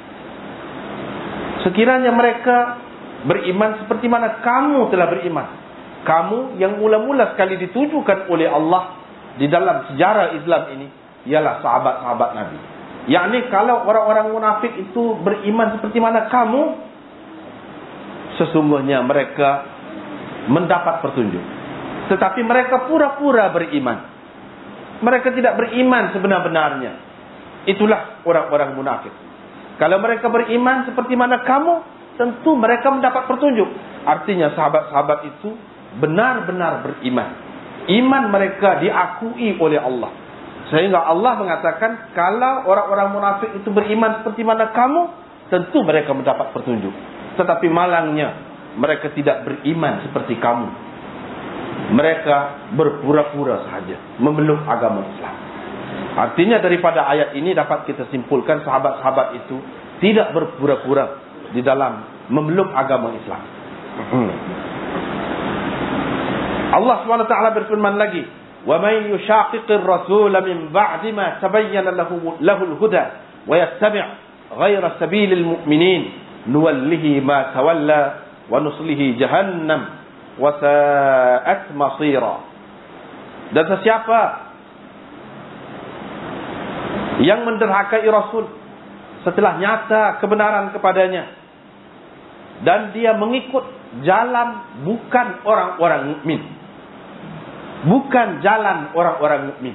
Sekiranya mereka beriman seperti mana kamu telah beriman. Kamu yang mula-mula sekali ditujukan oleh Allah di dalam sejarah Islam ini ialah sahabat-sahabat Nabi. Yakni kalau orang-orang munafik itu beriman seperti mana kamu, sesungguhnya mereka mendapat petunjuk. Tetapi mereka pura-pura beriman. Mereka tidak beriman sebenar-benarnya. Itulah orang-orang munafik. Kalau mereka beriman seperti mana kamu, tentu mereka mendapat petunjuk. Artinya sahabat-sahabat itu benar-benar beriman. Iman mereka diakui oleh Allah. Sehingga Allah mengatakan, kalau orang-orang munafik itu beriman seperti mana kamu, tentu mereka mendapat petunjuk. Tetapi malangnya, mereka tidak beriman seperti kamu. Mereka berpura-pura sahaja memeluk agama Islam. Artinya daripada ayat ini dapat kita simpulkan sahabat-sahabat itu tidak berpura-pura di dalam memeluk agama Islam. Allah SWT berfirman lagi, "Wa may yushaqiqir rasul min ba'di ma tabayyana lahul huda wa yattabi' ghayra sabilil mu'minin nuwallihi ma tawalla wa nuslihi jahannam wa sa'at masira." Dan sesiapa yang menderhakai Rasul setelah nyata kebenaran kepadanya dan dia mengikut jalan bukan orang-orang mukmin, bukan jalan orang-orang mukmin,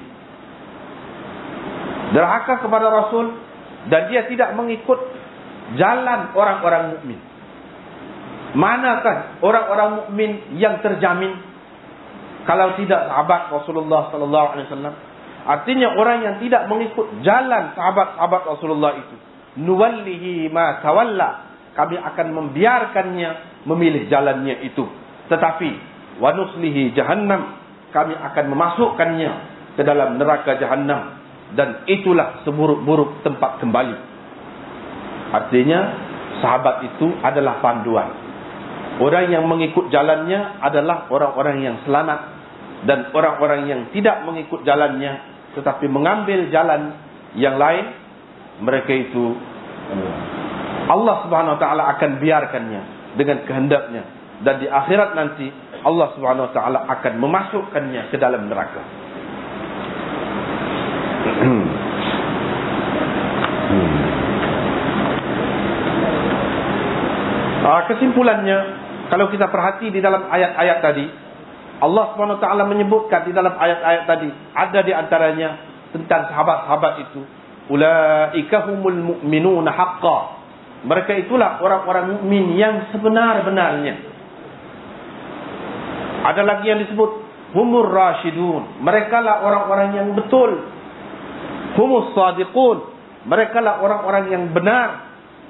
derhaka kepada Rasul dan dia tidak mengikut jalan orang-orang mukmin, manakah orang-orang mukmin yang terjamin kalau tidak sahabat Rasulullah sallallahu alaihi wasallam? Artinya orang yang tidak mengikut jalan sahabat-sahabat Rasulullah itu, nuwallihi ma tawalla, kami akan membiarkannya memilih jalannya itu. Tetapi wa nuslihi jahannam, kami akan memasukkannya ke dalam neraka jahannam, dan itulah seburuk-buruk tempat kembali. Artinya sahabat itu adalah panduan. Orang yang mengikut jalannya adalah orang-orang yang selamat, dan orang-orang yang tidak mengikut jalannya tetapi mengambil jalan yang lain, mereka itu Allah Subhanahu wa taala akan biarkannya dengan kehendaknya, dan di akhirat nanti Allah Subhanahu wa taala akan memasukkannya ke dalam neraka. Kesimpulannya, kalau kita perhati di dalam ayat-ayat tadi, Allah Subhanahu wa taala menyebutkan di dalam ayat-ayat tadi, ada di antaranya tentang sahabat-sahabat itu, ulaika humul mu'minuna haqqan. Mereka itulah orang-orang mukmin yang sebenar-benarnya. Ada lagi yang disebut humur rasyidun. Merekalah orang-orang yang betul. Humus sadiqun. Merekalah orang-orang yang benar.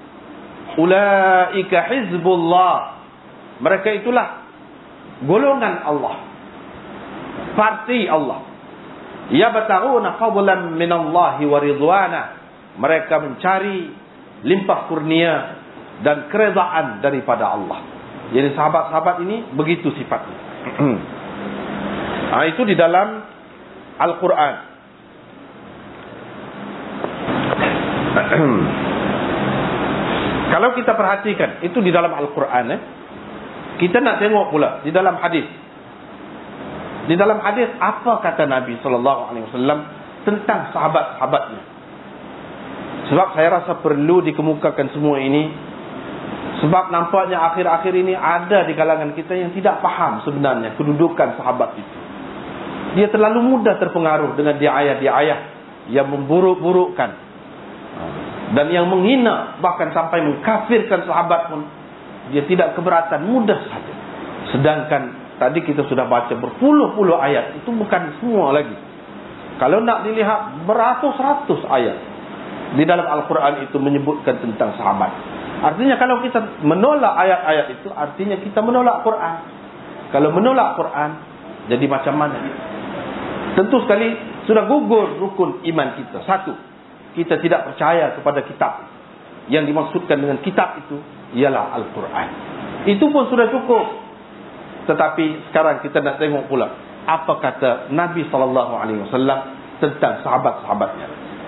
Ulaika hizbullah. Mereka itulah golongan Allah, parti Allah. Yabtaguna fadlan minallahi wa ridwana. Mereka mencari limpah kurnia dan keredaan daripada Allah. Jadi sahabat-sahabat ini begitu sifatnya. Itu di dalam Al-Quran. Kalau kita perhatikan itu di dalam Al-Quran, kita nak tengok pula di dalam hadis. Di dalam hadis apa kata Nabi SAW tentang sahabat-sahabatnya? Sebab saya rasa perlu dikemukakan semua ini. Sebab nampaknya akhir-akhir ini ada di kalangan kita yang tidak faham sebenarnya kedudukan sahabat itu. Dia terlalu mudah terpengaruh dengan diayah-diayah yang memburuk-burukkan dan yang menghina, bahkan sampai mengkafirkan sahabat pun dia tidak keberatan, mudah saja. Sedangkan tadi kita sudah baca berpuluh-puluh ayat, itu bukan semua lagi. Kalau nak dilihat beratus-ratus ayat di dalam Al-Quran itu menyebutkan tentang sahabat. Artinya kalau kita menolak ayat-ayat itu, artinya kita menolak Quran. Kalau menolak Quran, jadi macam mana? Tentu sekali sudah gugur rukun iman kita. Satu, kita tidak percaya kepada kitab. Yang dimaksudkan dengan kitab itu ialah Al-Quran. Itu pun sudah cukup. Tetapi sekarang kita nak tengok pula apa kata Nabi SAW tentang sahabat-sahabatnya.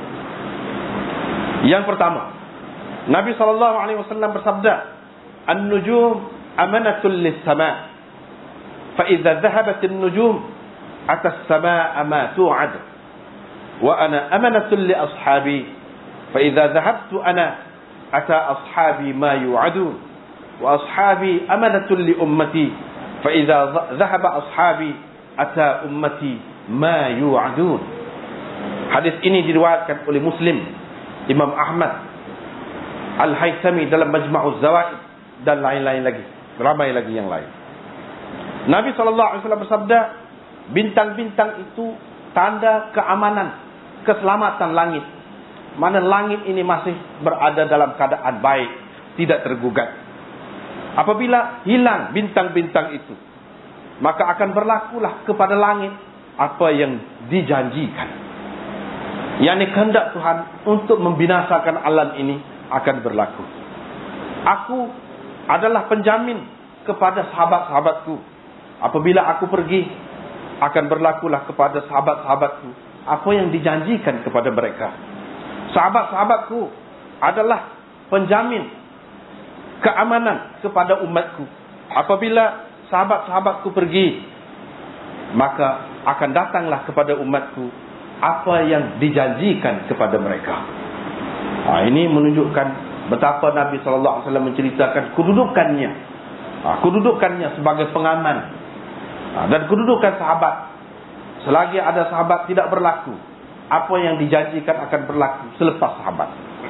Yang pertama, Nabi SAW bersabda, An-nujum amanatul lis-sama' fa idza dhahabat an-nujum atas as-sama' ma tu'ad wa ana amanatul li ashabi fa idza dhahabtu ana ata ashabi ma yu'adun wa ashabi amanatul li ummati fa idza dhahaba ashabi ata ummati ma yu'adun. Hadis ini diriwayatkan oleh Muslim, Imam Ahmad, Al-Haythami dalam Majma'uz Zawaid, dan lain-lain lagi, ramai lagi yang lain. Nabi SAW bersabda, bintang-bintang itu tanda keamanan, keselamatan langit. Mana langit ini masih berada dalam keadaan baik, tidak tergugat. Apabila hilang bintang-bintang itu, maka akan berlakulah kepada langit apa yang dijanjikan. Yang kehendak Tuhan untuk membinasakan alam ini akan berlaku. Aku adalah penjamin kepada sahabat-sahabatku. Apabila aku pergi, akan berlakulah kepada sahabat-sahabatku apa yang dijanjikan kepada mereka. Sahabat-sahabatku adalah penjamin keamanan kepada umatku. Apabila sahabat-sahabatku pergi, maka akan datanglah kepada umatku apa yang dijanjikan kepada mereka. Ini menunjukkan betapa Nabi SAW menceritakan kedudukannya. Kedudukannya sebagai pengaman. Dan kedudukan sahabat. Selagi ada sahabat tidak berlaku, apa yang dijanjikan akan berlaku selepas sahabat.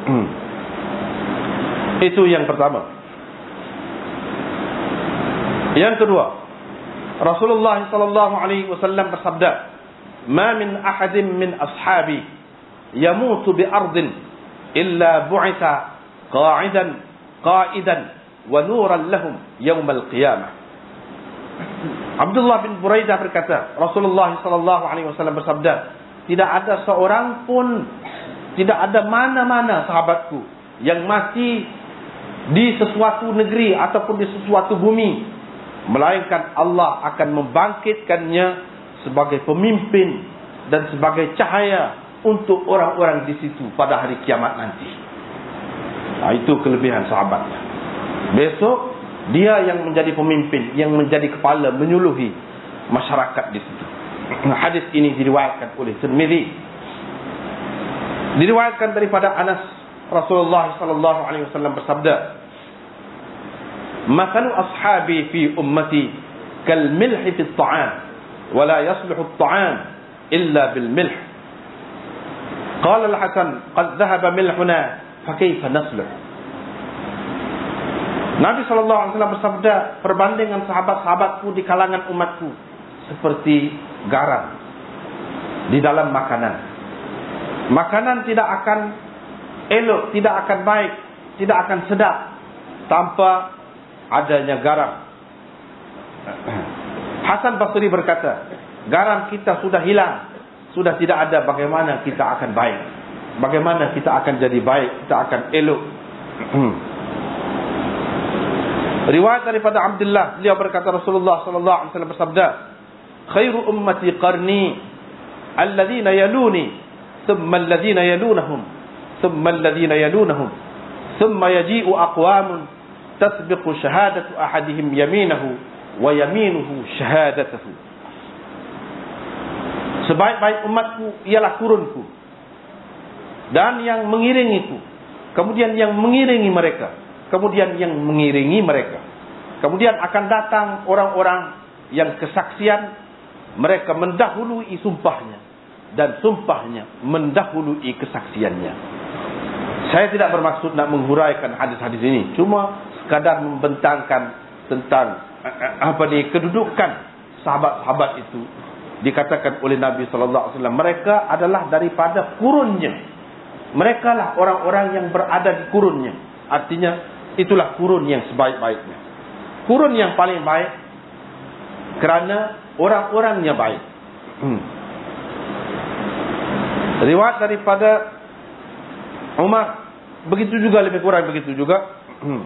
Itu yang pertama. Yang kedua, Rasulullah SAW bersabda, "Ma min ahadin min ashabi yamutu bi ardin illa bu'itha qa'idan wa nuran lahum yaumal qiyamah." Abdullah bin Buraidah berkata, Rasulullah SAW bersabda, tidak ada seorang pun, tidak ada mana-mana sahabatku yang mati di sesuatu negeri ataupun di sesuatu bumi, melainkan Allah akan membangkitkannya sebagai pemimpin dan sebagai cahaya untuk orang-orang di situ pada hari kiamat nanti. Itu kelebihan sahabatnya. Besok dia yang menjadi pemimpin, yang menjadi kepala, menyuluhi masyarakat di situ. Hadis ini diriwayatkan oleh Tirmidzi. Diriwayatkan daripada Anas, Rasulullah sallallahu alaihi wasallam bersabda, "Mathalu ashabi fi ummati kal milhi fi at-ta'am, wa la yasluhu at-ta'am illa bil milh." Qala al-Hasan, "Qad dhahaba milhuna, fa kayfa nasluh?" Nabi SAW bersabda, perbandingan sahabat-sahabatku di kalangan umatku seperti garam di dalam makanan. Makanan tidak akan elok, tidak akan baik, tidak akan sedap tanpa adanya garam. Hasan Basri berkata, garam kita sudah hilang, sudah tidak ada, bagaimana kita akan baik? Bagaimana kita akan jadi baik, kita akan elok? Riwayat daripada Abdullah, beliau berkata Rasulullah sallallahu alaihi wasallam bersabda, "Khairu ummati qarni alladhina yaluni, thumma alladhina yalunahum, thumma alladhina yalunahum, thumma yaji'u aqwamun tasbiqu shahadatu ahadihim yaminahu wa yaminuhu shahadatuhu." Sebaik-baik umatku ialah kurunku, dan yang mengiringiku, kemudian yang mengiringi mereka, kemudian yang mengiringi mereka. Kemudian akan datang orang-orang yang kesaksian mereka mendahului sumpahnya, dan sumpahnya mendahului kesaksiannya. Saya tidak bermaksud nak menghuraikan hadis-hadis ini, cuma sekadar membentangkan tentang kedudukan sahabat-sahabat itu. Dikatakan oleh Nabi SAW, mereka adalah daripada kurunnya. Mereka lah orang-orang yang berada di kurunnya. Artinya itulah kurun yang sebaik-baiknya. Kurun yang paling baik kerana orang-orangnya baik. Riwayat daripada Umar, begitu juga, lebih kurang begitu juga.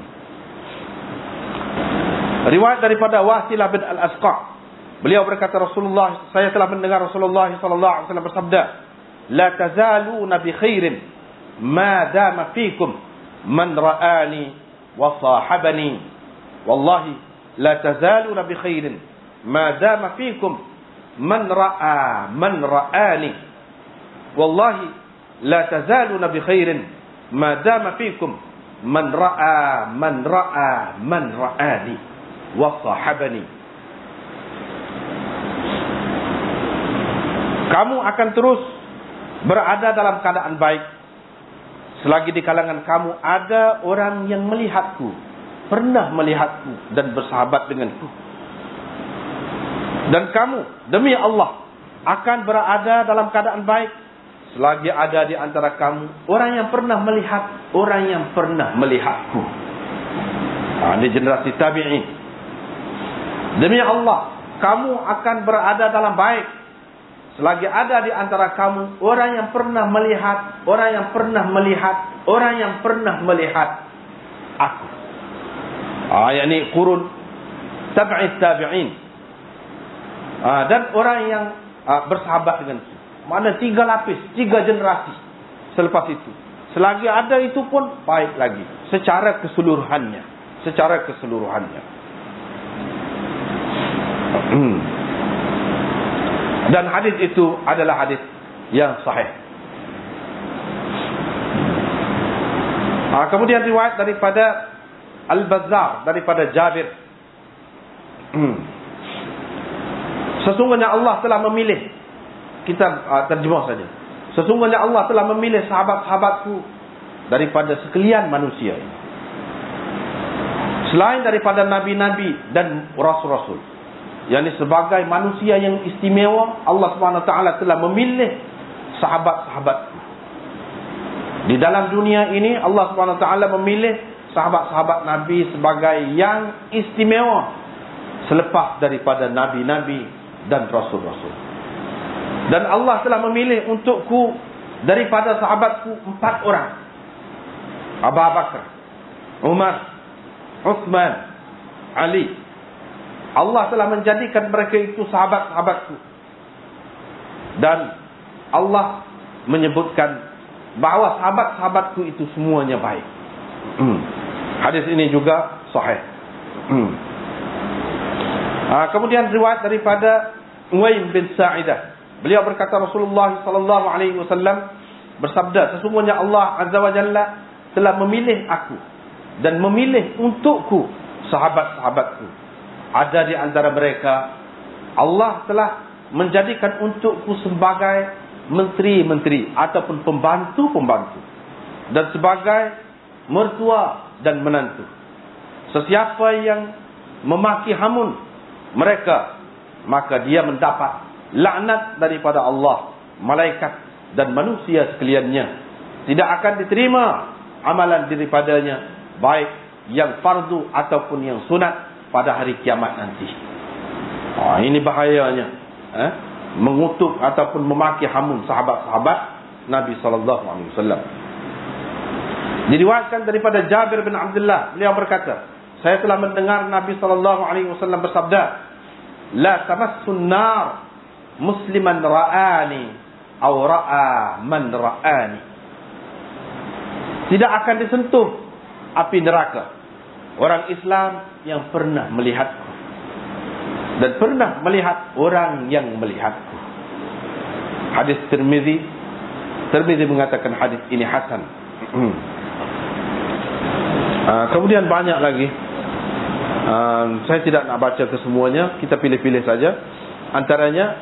Riwayat daripada Wasilah bin Al-Asqa, beliau berkata, saya telah mendengar Rasulullah sallallahu alaihi wasallam bersabda, "La tazaluna bi khairin ma dama fikum man ra'ani wa sahabani, wallahi la tazaluna bi khairin ma dama fikum man ra'ani, wallahi la tazaluna bi khairin ma dama fikum man ra'ani wa sahabani." Kamu akan terus berada dalam keadaan baik selagi di kalangan kamu ada orang yang melihatku, pernah melihatku dan bersahabat denganku. Dan kamu, demi Allah, akan berada dalam keadaan baik selagi ada di antara kamu orang yang pernah melihat orang yang pernah melihatku. Ini generasi tabi'in. Demi Allah, kamu akan berada dalam baik selagi ada di antara kamu orang yang pernah melihat orang yang pernah melihat orang yang pernah melihat aku. Yakni qurun tabi'it tabi'in. Dan orang yang bersahabat denganku. Mana 3 lapis, 3 generasi selepas itu. Selagi ada itu pun baik lagi secara keseluruhannya, secara keseluruhannya. Dan hadis itu adalah hadis yang sahih. Kemudian riwayat daripada Al-Bazzar, daripada Jabir. Sesungguhnya Allah telah memilih, kita terjemah saja. Sesungguhnya Allah telah memilih sahabat-sahabatku daripada sekalian manusia, selain daripada nabi-nabi dan rasul-rasul. Yang sebagai manusia yang istimewa, Allah SWT telah memilih sahabat-sahabatku. Di dalam dunia ini Allah SWT memilih sahabat-sahabat Nabi sebagai yang istimewa selepas daripada nabi-nabi dan rasul-rasul. Dan Allah telah memilih untukku daripada sahabatku 4 orang. Abu Bakar, Umar, Uthman, Ali. Allah telah menjadikan mereka itu sahabat-sahabatku. Dan Allah menyebutkan bahawa sahabat-sahabatku itu semuanya baik. Hadis ini juga sahih. Kemudian riwayat daripada Uwaim bin Sa'idah. Beliau berkata Rasulullah sallallahu alaihi wasallam bersabda, sesungguhnya Allah Azza wa Jalla telah memilih aku dan memilih untukku sahabat-sahabatku. Ada di antara mereka Allah telah menjadikan untukku sebagai menteri-menteri ataupun pembantu-pembantu dan sebagai mertua dan menantu. Sesiapa yang memaki hamun mereka, maka dia mendapat laknat daripada Allah, malaikat dan manusia sekaliannya. Tidak akan diterima amalan daripadanya, baik yang fardu ataupun yang sunat pada hari kiamat nanti. Ini bahayanya, mengutuk ataupun memaki hamun sahabat-sahabat Nabi SAW. Diriwayatkan daripada Jabir bin Abdullah, beliau berkata, saya telah mendengar Nabi SAW bersabda, la tamassun nar musliman ra'ani aw ra'a man ra'ani. Tidak akan disentuh api neraka orang Islam yang pernah melihatku dan pernah melihat orang yang melihatku. Hadis Tirmizi mengatakan hadis ini hasan. Kemudian banyak lagi. Saya tidak nak baca kesemuanya, kita pilih-pilih saja. Antaranya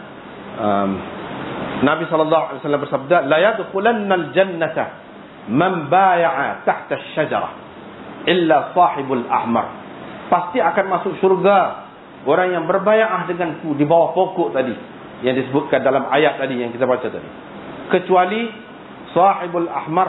Nabi SAW bersabda, la yadkhulannal jannata man baya'a tahta asy-syajarah illa sahibul ahmar. Pasti akan masuk syurga orang yang berbay'ah denganku di bawah pokok tadi yang disebutkan dalam ayat tadi yang kita baca tadi, kecuali sahibul ahmar,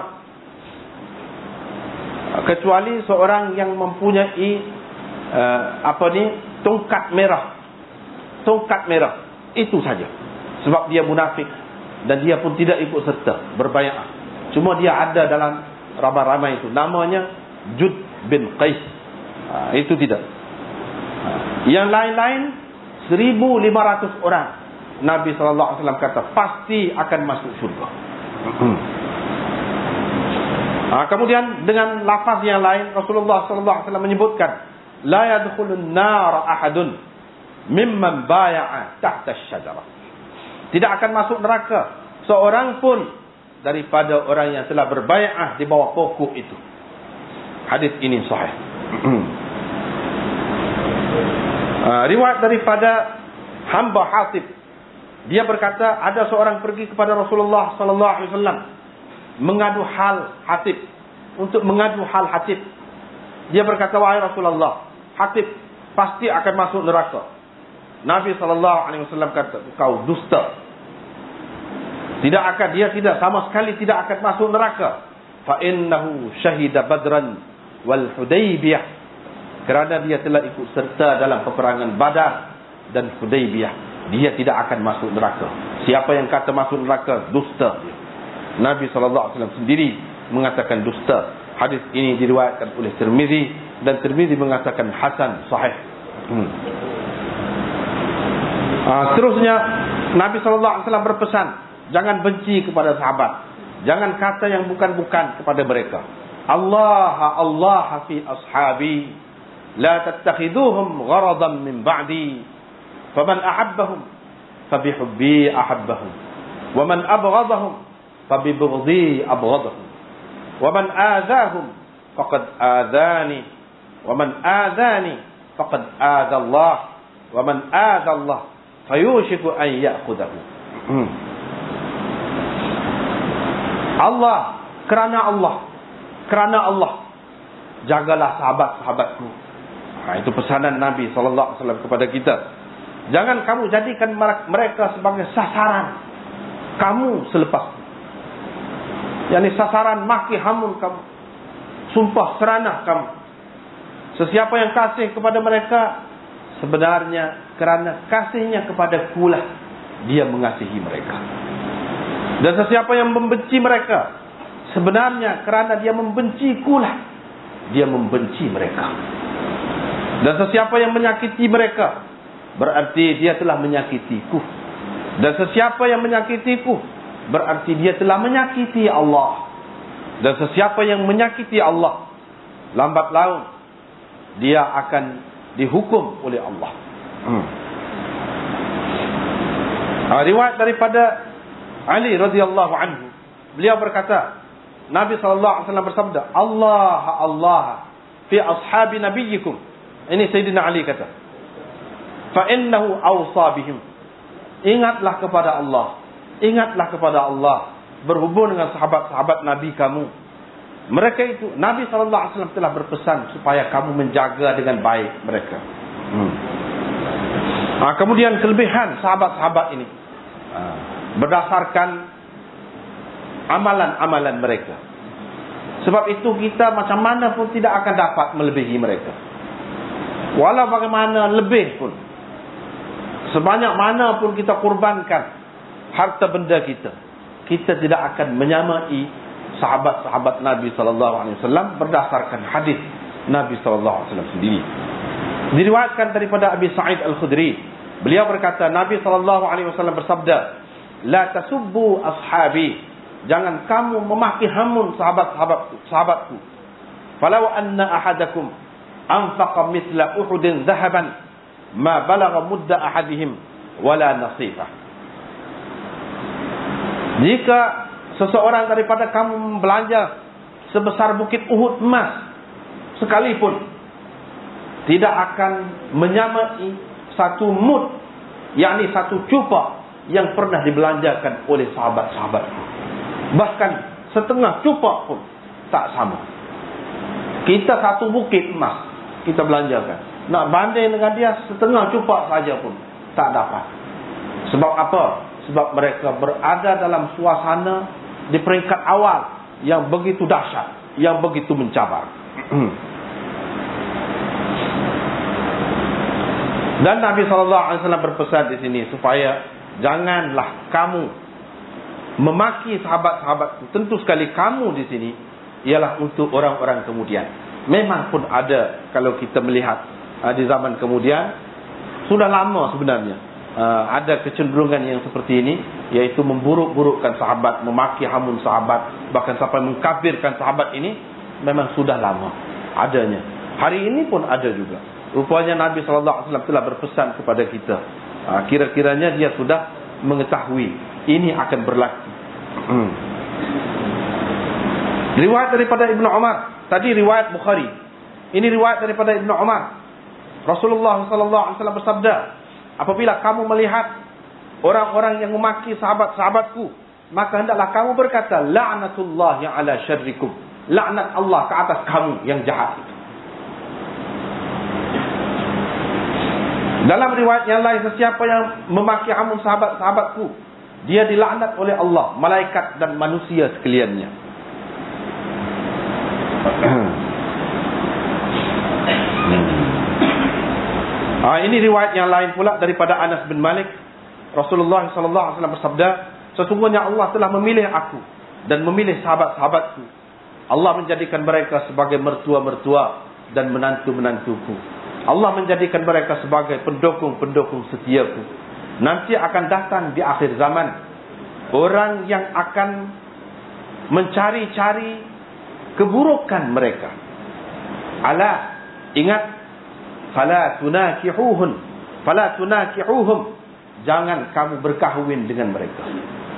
kecuali seorang yang mempunyai tongkat merah, itu saja. Sebab dia munafik dan dia pun tidak ikut serta berbay'ah. Cuma dia ada dalam ramai-ramai itu, namanya Jud bin Qais. Itu tidak. Yang lain-lain 1,500 orang Nabi SAW kata pasti akan masuk syurga. Kemudian dengan lafaz yang lain Rasulullah SAW menyebutkan, la yadkhulun nar ahadun mimman baya'a tahta asy-syajarah. Tidak akan masuk neraka seorang pun daripada orang yang telah berbai'ah di bawah pokok itu. Hadis ini sahih. Riwayat daripada hamba Hatib, dia berkata ada seorang pergi kepada Rasulullah sallallahu alaihi wasallam mengadu hal Hatib, untuk mengadu hal Hatib. Dia berkata, wahai Rasulullah, Hatib pasti akan masuk neraka. Nabi SAW kata, kau dusta. Dia tidak sama sekali tidak akan masuk neraka. Fa innahu syahida Badran wal Hudaybiyah. Kerana dia telah ikut serta dalam peperangan Badar dan Hudaybiyah. Dia tidak akan masuk neraka. Siapa yang kata masuk neraka, dusta dia. Nabi SAW sendiri mengatakan dusta. Hadis ini diriwayatkan oleh Tirmizi dan Tirmizi mengatakan hasan, sahih. Seterusnya Nabi SAW berpesan, jangan benci kepada sahabat, jangan kata yang bukan-bukan kepada mereka. Allah fi ashabi, la tattakhiduhum gharadan min ba'di, faman ahabbahum fabihubbi ahabbahum, waman abghadahum fabibghdi abghadahum, waman adzahum faqad adzani, waman adzani faqad adzallah, waman adzallah fayushiku an ya'khudahu. Kerana Allah jagalah sahabat-sahabatku. Itu pesanan Nabi SAW kepada kita. Jangan kamu jadikan mereka sebagai sasaran kamu selepas. Yani sasaran maki hamun kamu, sumpah seranah kamu. Sesiapa yang kasih kepada mereka, sebenarnya kerana kasihnya kepada kulah dia mengasihi mereka. Dan sesiapa yang membenci mereka, sebenarnya kerana dia membenci kulah dia membenci mereka. Dan sesiapa yang menyakiti mereka, berarti dia telah menyakitiku. Dan sesiapa yang menyakitiku, berarti dia telah menyakiti Allah. Dan sesiapa yang menyakiti Allah, lambat laun dia akan dihukum oleh Allah. Riwayat daripada Ali radhiyallahu anhu, beliau berkata, Nabi SAW bersabda, Allah fi ashabi nabiyyikum. Ini Sayyidina Ali kata, fa innahu awsa bihim. Ingatlah kepada Allah, ingatlah kepada Allah berhubung dengan sahabat-sahabat Nabi kamu. Mereka itu, Nabi SAW telah berpesan supaya kamu menjaga dengan baik mereka. Kemudian kelebihan sahabat-sahabat ini berdasarkan amalan-amalan mereka. Sebab itu kita macam mana pun tidak akan dapat melebihi mereka. Walau bagaimana lebih pun, sebanyak mana pun kita kurbankan harta benda kita, kita tidak akan menyamai sahabat-sahabat Nabi SAW berdasarkan hadis Nabi SAW sendiri. Diriwayatkan daripada Abi Sa'id Al-Khudri, beliau berkata, Nabi SAW bersabda, la tasubbu ashabi, jangan kamu memaki hamun sahabatku. Falau anna ahadakum anfaqa mithla Uhudin dhahaban ma balagha mudda ahadihim wala nasifah. Jika seseorang daripada kamu belanja sebesar bukit Uhud emas sekalipun, tidak akan menyamai satu mud, yakni satu cupa yang pernah dibelanjakan oleh sahabat-sahabatku. Bahkan setengah cupa pun tak sama. Kita satu bukit emas kita belanjakan, nak banding dengan dia setengah cupa saja pun tak dapat. Sebab apa? Sebab mereka berada dalam suasana di peringkat awal yang begitu dahsyat, yang begitu mencabar. Dan Nabi SAW berpesan di sini supaya janganlah kamu memaki sahabat-sahabatku. Tentu sekali kamu di sini ialah untuk orang-orang kemudian. Memang pun ada, kalau kita melihat di zaman kemudian, sudah lama sebenarnya ada kecenderungan yang seperti ini, yaitu memburuk-burukkan sahabat, memaki hamun sahabat, bahkan sampai mengkafirkan sahabat. Ini memang sudah lama adanya. Hari ini pun ada juga. Rupanya Nabi SAW telah berpesan kepada kita. Kira-kiranya dia sudah mengetahui ini akan berlaku. Riwayat daripada Ibnu Umar, tadi riwayat Bukhari, ini riwayat daripada Ibnu Umar. Rasulullah SAW bersabda, apabila kamu melihat orang-orang yang memaki sahabat-sahabatku, maka hendaklah kamu berkata, la'natullahi ala syarrikum, laknat Allah ke atas kamu yang jahat itu. Dalam riwayat yang lain, sesiapa yang memaki hamun sahabat-sahabatku, dia dilaknat oleh Allah, malaikat dan manusia sekaliannya. Ini riwayat yang lain pula daripada Anas bin Malik. Rasulullah SAW bersabda, sesungguhnya Allah telah memilih aku dan memilih sahabat-sahabatku. Allah menjadikan mereka sebagai mertua-mertua dan menantu-menantuku. Allah menjadikan mereka sebagai pendukung-pendukung setiaku. Nanti akan datang di akhir zaman orang yang akan mencari-cari keburukan mereka. Ala, ingat, fala tunakihuhum, jangan kamu berkahwin dengan mereka.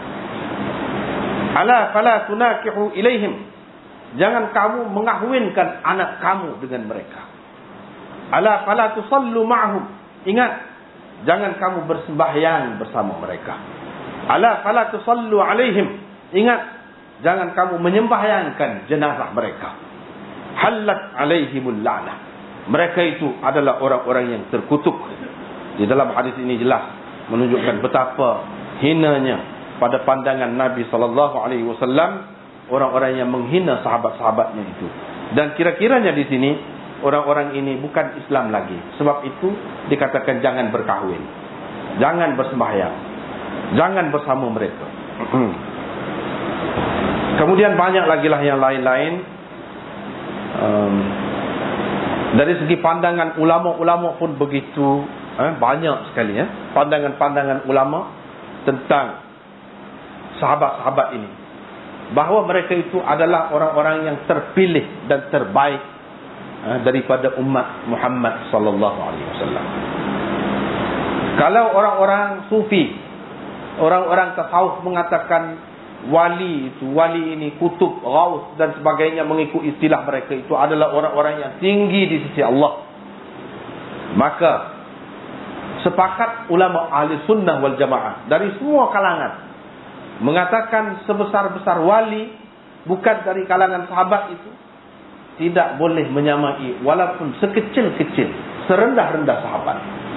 Ala fala tunakihu ilaihim, jangan kamu mengahwinkan anak kamu dengan mereka. Ala fala tusallu ma'hum, ingat, jangan kamu bersembahyang bersama mereka. Ala fala tusallu alaihim, ingat, jangan kamu menyembahyangkan jenazah mereka. Halat alaihimul la'nah, mereka itu adalah orang-orang yang terkutuk. Di dalam hadis ini jelas menunjukkan betapa hinanya pada pandangan Nabi SAW orang-orang yang menghina sahabat-sahabatnya itu. Dan kira-kiranya di sini orang-orang ini bukan Islam lagi. Sebab itu dikatakan jangan berkahwin, jangan bersembahyang, jangan bersama mereka. Kemudian banyak lagi lah yang lain-lain. Dari segi pandangan ulama-ulama pun begitu banyak sekali pandangan-pandangan ulama tentang sahabat-sahabat ini, bahawa mereka itu adalah orang-orang yang terpilih dan terbaik daripada umat Muhammad sallallahu alaihi wasallam. Kalau orang-orang sufi, orang-orang tasawuf mengatakan wali ini kutub, ghaus dan sebagainya, mengikut istilah mereka, itu adalah orang-orang yang tinggi di sisi Allah, maka sepakat ulama ahli sunnah wal jamaah dari semua kalangan mengatakan sebesar-besar wali bukan dari kalangan sahabat itu tidak boleh menyamai walaupun sekecil-kecil, serendah-rendah sahabat.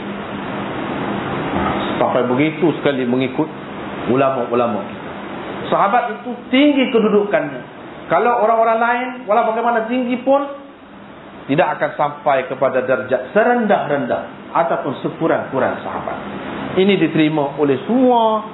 Sampai begitu sekali mengikut ulama-ulama kita. Sahabat itu tinggi kedudukannya. Kalau orang-orang lain walau bagaimana tinggi pun tidak akan sampai kepada darjat serendah-rendah ataupun sekurang-kurang sahabat. Ini diterima oleh semua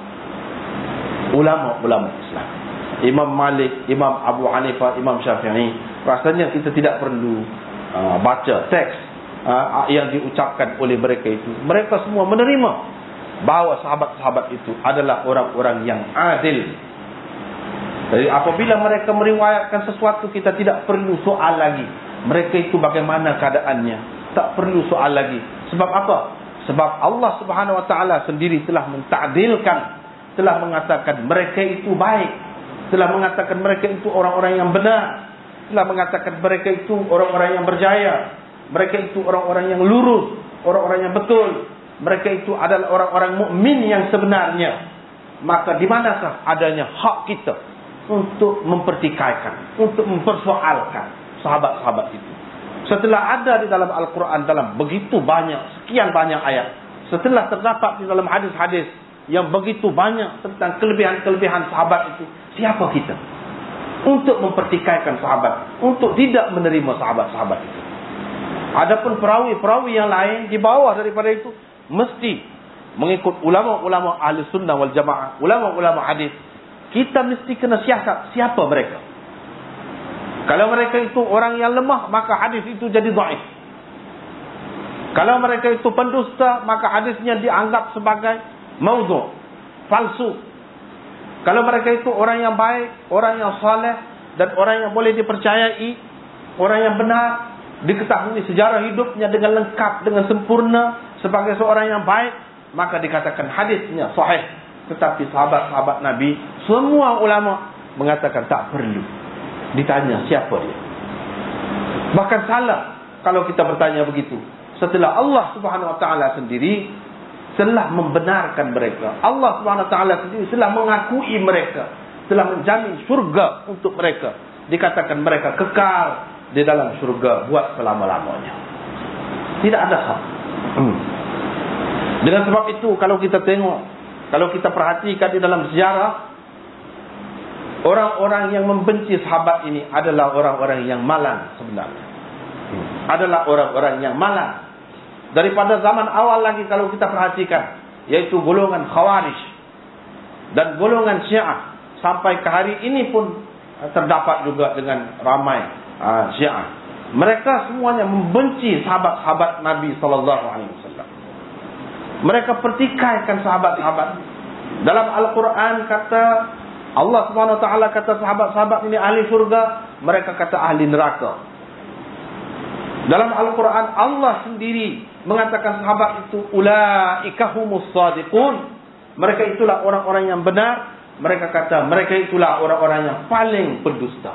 ulama-ulama Islam. Imam Malik, Imam Abu Hanifah, Imam Syafi'i. Rasanya kita tidak perlu baca teks yang diucapkan oleh mereka itu. Mereka semua menerima bahawa sahabat-sahabat itu adalah orang-orang yang adil. Jadi apabila mereka meriwayatkan sesuatu, kita tidak perlu soal lagi mereka itu bagaimana keadaannya. Tak perlu soal lagi. Sebab apa? Sebab Allah Subhanahu Wa Taala sendiri telah mentadilkan, telah mengatakan mereka itu baik, telah mengatakan mereka itu orang-orang yang benar, telah mengatakan mereka itu orang-orang yang berjaya, mereka itu orang-orang yang lurus, orang-orang yang betul, mereka itu adalah orang-orang mukmin yang sebenarnya. Maka di manakah adanya hak kita untuk mempertikaikan, untuk mempersoalkan sahabat-sahabat itu? Setelah ada di dalam Al-Quran dalam begitu banyak, sekian banyak ayat, setelah terdapat di dalam hadis-hadis yang begitu banyak tentang kelebihan-kelebihan sahabat itu, siapa kita untuk mempertikaikan sahabat, untuk tidak menerima sahabat-sahabat itu? Adapun perawi-perawi yang lain di bawah daripada itu mesti mengikut ulama-ulama ahli sunnah wal jamaah, ulama-ulama hadis. Kita mesti kena siasat siapa mereka. Kalau mereka itu orang yang lemah, maka hadis itu jadi dhaif. Kalau mereka itu pendusta, maka hadisnya dianggap sebagai maudhu', palsu. Kalau mereka itu orang yang baik, orang yang saleh dan orang yang boleh dipercayai, orang yang benar, diketahui sejarah hidupnya dengan lengkap, dengan sempurna sebagai seorang yang baik, maka dikatakan hadisnya sahih. Tetapi sahabat-sahabat Nabi, semua ulama mengatakan tak perlu ditanya siapa dia. Bahkan salah kalau kita bertanya begitu. Setelah Allah Subhanahu Wa Taala sendiri telah membenarkan mereka, Allah Subhanahu Wa Taala sendiri telah mengakui mereka, telah menjamin surga untuk mereka. Dikatakan mereka kekal di dalam surga buat selama-lamanya. Tidak ada hak. Dengan sebab itu, kalau kita tengok, kalau kita perhatikan di dalam sejarah, orang-orang yang membenci sahabat ini adalah orang-orang yang malang sebenarnya. Adalah orang-orang yang malang. Daripada zaman awal lagi kalau kita perhatikan, yaitu golongan Khawarij dan golongan Syiah, sampai ke hari ini pun terdapat juga dengan ramai Syiah. Mereka semuanya membenci sahabat-sahabat Nabi SAW. Mereka pertikaikan sahabat-sahabat. Dalam Al-Quran kata Allah Subhanahu Wa Taala kata sahabat-sahabat ini ahli surga, mereka kata ahli neraka. Dalam Al-Quran Allah sendiri mengatakan sahabat itu ulaika humus shadiqun, mereka itulah orang-orang yang benar. Mereka kata mereka itulah orang-orang yang paling pendusta.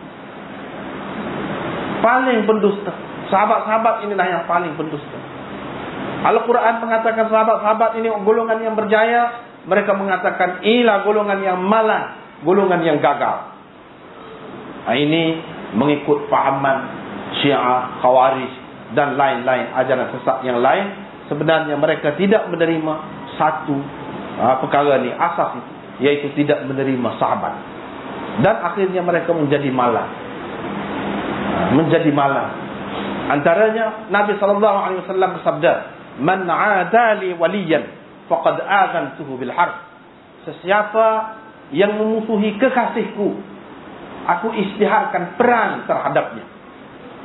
Paling pendusta. Sahabat-sahabat inilah yang paling pendusta. Al-Quran mengatakan sahabat-sahabat ini golongan yang berjaya. Mereka mengatakan inilah golongan yang malang, golongan yang gagal. Ini mengikut pahaman Syiah, Khawarij dan lain-lain ajaran sesat yang lain. Sebenarnya mereka tidak menerima satu perkara ni, asas itu, yaitu tidak menerima sahabat. Dan akhirnya mereka menjadi malang. Menjadi malang. Antaranya Nabi SAW bersabda, "Man 'adali waliyan faqad azantuhu bil harb." Sesiapa yang memusuhi kekasihku, aku isytiharkan perang terhadapnya.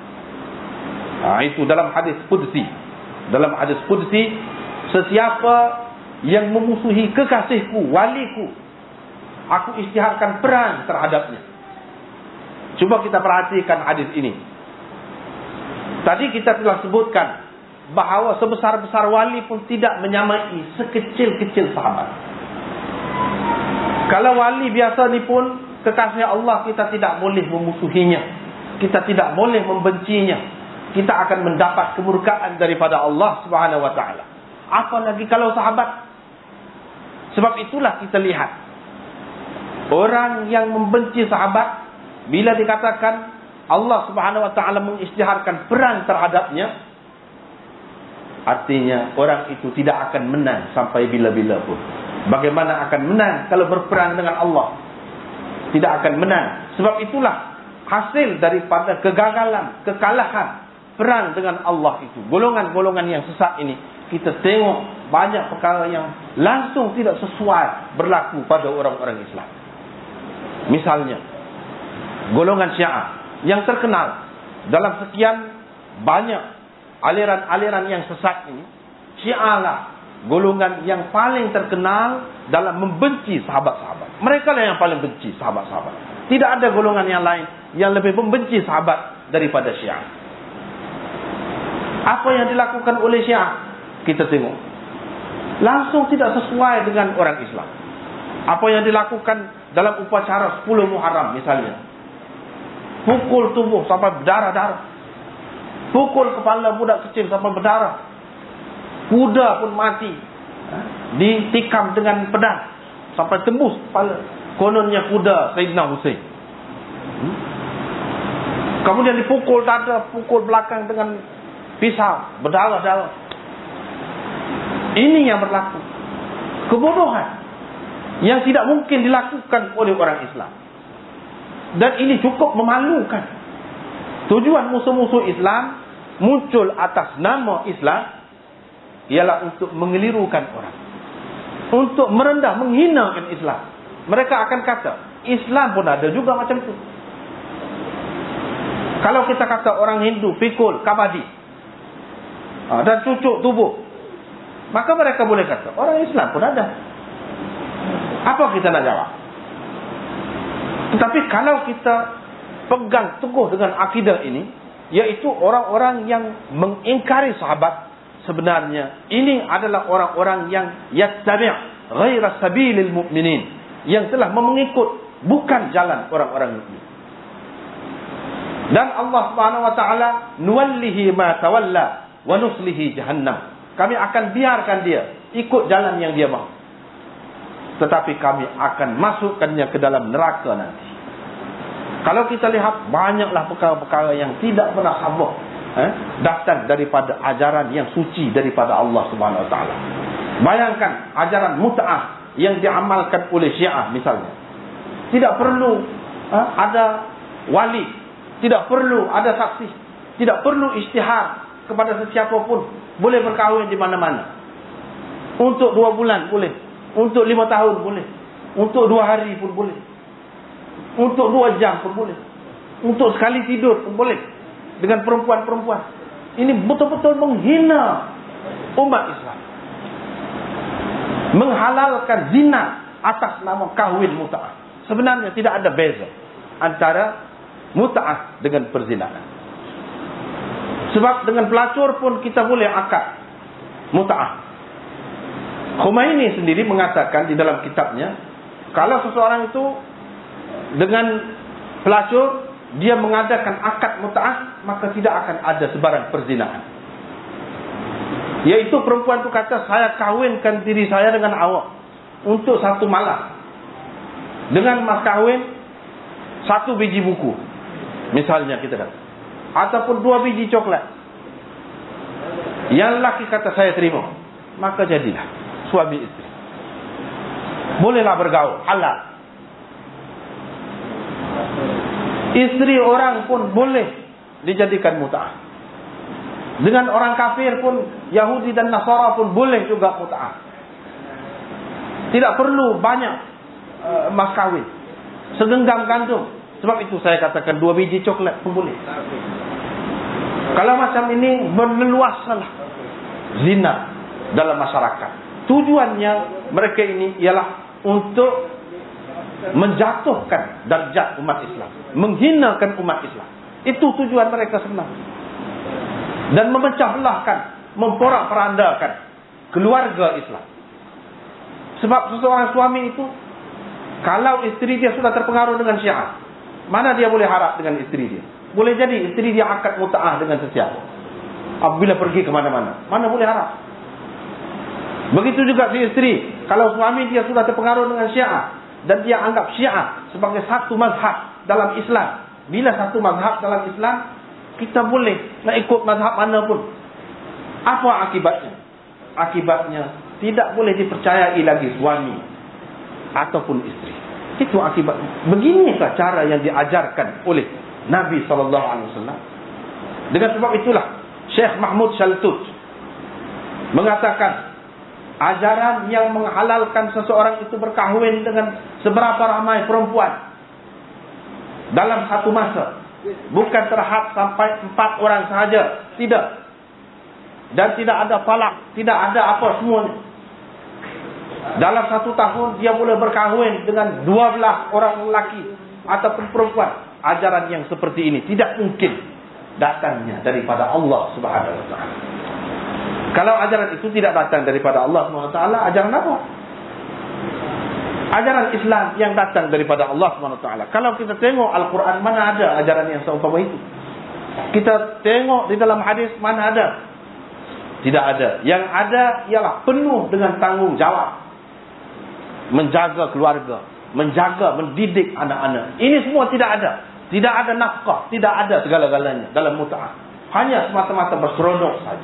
Itu dalam hadis qudsi. Dalam hadis qudsi, sesiapa yang memusuhi kekasihku, waliku, aku isytiharkan perang terhadapnya. Cuba kita perhatikan hadis ini. Tadi kita telah sebutkan bahawa sebesar-besar wali pun tidak menyamai sekecil-kecil sahabat. Kalau wali biasa ni pun kekasih Allah, kita tidak boleh memusuhinya, kita tidak boleh membencinya. Kita akan mendapat kemurkaan daripada Allah Subhanahu wa taala. Apalagi kalau sahabat. Sebab itulah kita lihat orang yang membenci sahabat, bila dikatakan Allah Subhanahu wa taala mengisytiharkan perang terhadapnya, artinya orang itu tidak akan menang sampai bila-bila pun. Bagaimana akan menang kalau berperang dengan Allah? Tidak akan menang. Sebab itulah hasil daripada kegagalan, kekalahan perang dengan Allah itu, golongan-golongan yang sesat ini, kita tengok banyak perkara yang langsung tidak sesuai berlaku pada orang-orang Islam. Misalnya golongan Syiah yang terkenal dalam sekian banyak aliran-aliran yang sesat ini. Syiah lah golongan yang paling terkenal dalam membenci sahabat-sahabat. Mereka lah yang paling benci sahabat-sahabat. Tidak ada golongan yang lain yang lebih membenci sahabat daripada Syiah. Apa yang dilakukan oleh Syiah, kita tengok langsung tidak sesuai dengan orang Islam. Apa yang dilakukan dalam upacara 10 Muharram misalnya, pukul tubuh sampai berdarah-darah, pukul kepala budak kecil sampai berdarah, kuda pun mati, ditikam dengan pedang sampai tembus kepala, kononnya kuda Sayyidina Hussein. Kemudian dipukul dada, pukul belakang dengan pisau, berdarah-darah. Ini yang berlaku. Kebodohan yang tidak mungkin dilakukan oleh orang Islam. Dan ini cukup memalukan. Tujuan musuh-musuh Islam muncul atas nama Islam ialah untuk mengelirukan orang, untuk merendah, menghinakan Islam. Mereka akan kata Islam pun ada juga macam tu. Kalau kita kata orang Hindu pikul, kabadi dan cucuk tubuh, maka mereka boleh kata orang Islam pun ada. Apa kita nak jawab? Tetapi kalau kita pegang teguh dengan akidah ini, iaitu orang-orang yang mengingkari sahabat, sebenarnya ini adalah orang-orang yang yattabi' ghaira sabilil mu'minin, yang telah mengikut bukan jalan orang-orang mukmin. Dan Allah Subhanahu wa taala nuwallihi ma tawalla wa nuslihi jahannam. Kami akan biarkan dia ikut jalan yang dia mahu, tetapi kami akan masukkannya ke dalam neraka nanti. Kalau kita lihat, banyaklah perkara-perkara yang tidak pernah sabah datang daripada ajaran yang suci daripada Allah Subhanahu wa taala. Bayangkan ajaran mut'ah yang diamalkan oleh Syiah misalnya. Tidak perlu ada wali, tidak perlu ada saksi, tidak perlu isytihar kepada sesiapa pun, boleh berkahwin di mana-mana. Untuk 2 bulan boleh, untuk 5 tahun boleh, untuk 2 hari pun boleh, untuk 2 jam pun boleh, untuk sekali tidur pun boleh dengan perempuan-perempuan. Ini betul-betul menghina umat Islam, menghalalkan zina atas nama kahwin mut'ah. Sebenarnya tidak ada beza antara mut'ah dengan perzinaan. Sebab dengan pelacur pun kita boleh akad mut'ah. Khomeini sendiri mengatakan di dalam kitabnya, kalau seseorang itu dengan pelacur, dia mengadakan akad mut'ah, maka tidak akan ada sebarang perzinaan. Iaitu perempuan itu kata, saya kahwinkan diri saya dengan awak untuk 1 malam, dengan mas kahwin 1 biji buku misalnya kita kata, ataupun 2 biji coklat. Yang lelaki kata saya terima, maka jadilah suami isteri. Bolehlah bergaul, halal. Isteri orang pun boleh dijadikan mut'ah. Dengan orang kafir pun, Yahudi dan Nasara pun boleh juga mut'ah. Tidak perlu banyak mas kahwin, segenggam gandum. Sebab itu saya katakan 2 biji coklat pun boleh. Kalau macam ini berleluasalah zina dalam masyarakat. Tujuannya mereka ini ialah untuk menjatuhkan darjat umat Islam, menghinakan umat Islam. Itu tujuan mereka sebenarnya. Dan memecah belahkan, memporak-perandakan keluarga Islam. Sebab seseorang suami itu, kalau isteri dia sudah terpengaruh dengan Syiah, mana dia boleh harap dengan isteri dia? Boleh jadi isteri dia akad muta'ah dengan sesiapa apabila pergi ke mana-mana. Mana boleh harap? Begitu juga si isteri, kalau suami dia sudah terpengaruh dengan Syiah dan dia anggap Syiah sebagai satu mazhab dalam Islam. Bila satu mazhab dalam Islam, kita boleh nak ikut mazhab mana pun. Apa akibatnya? Akibatnya tidak boleh dipercayai lagi suami ataupun isteri. Itu akibatnya. Beginikah cara yang diajarkan oleh Nabi SAW. Dengan sebab itulah Syekh Mahmud Shaltut mengatakan, ajaran yang menghalalkan seseorang itu berkahwin dengan seberapa ramai perempuan dalam satu masa, bukan terhad sampai 4 orang sahaja, tidak. Dan tidak ada talak, tidak ada apa semuanya. Dalam 1 tahun dia boleh berkahwin dengan 12 orang lelaki ataupun perempuan. Ajaran yang seperti ini tidak mungkin datangnya daripada Allah Subhanahu Wa Taala. Kalau ajaran itu tidak datang daripada Allah Subhanahu Wa Taala, ajaran apa? Ajaran Islam yang datang daripada Allah Subhanahu Wa Taala. Kalau kita tengok Al-Quran, mana ada ajaran yang seumpama itu? Kita tengok di dalam hadis, mana ada? Tidak ada. Yang ada ialah penuh dengan tanggungjawab, menjaga keluarga, menjaga, mendidik anak-anak. Ini semua tidak ada. Tidak ada nafkah, tidak ada segala-galanya dalam mut'ah. Hanya semata-mata berseronok saja.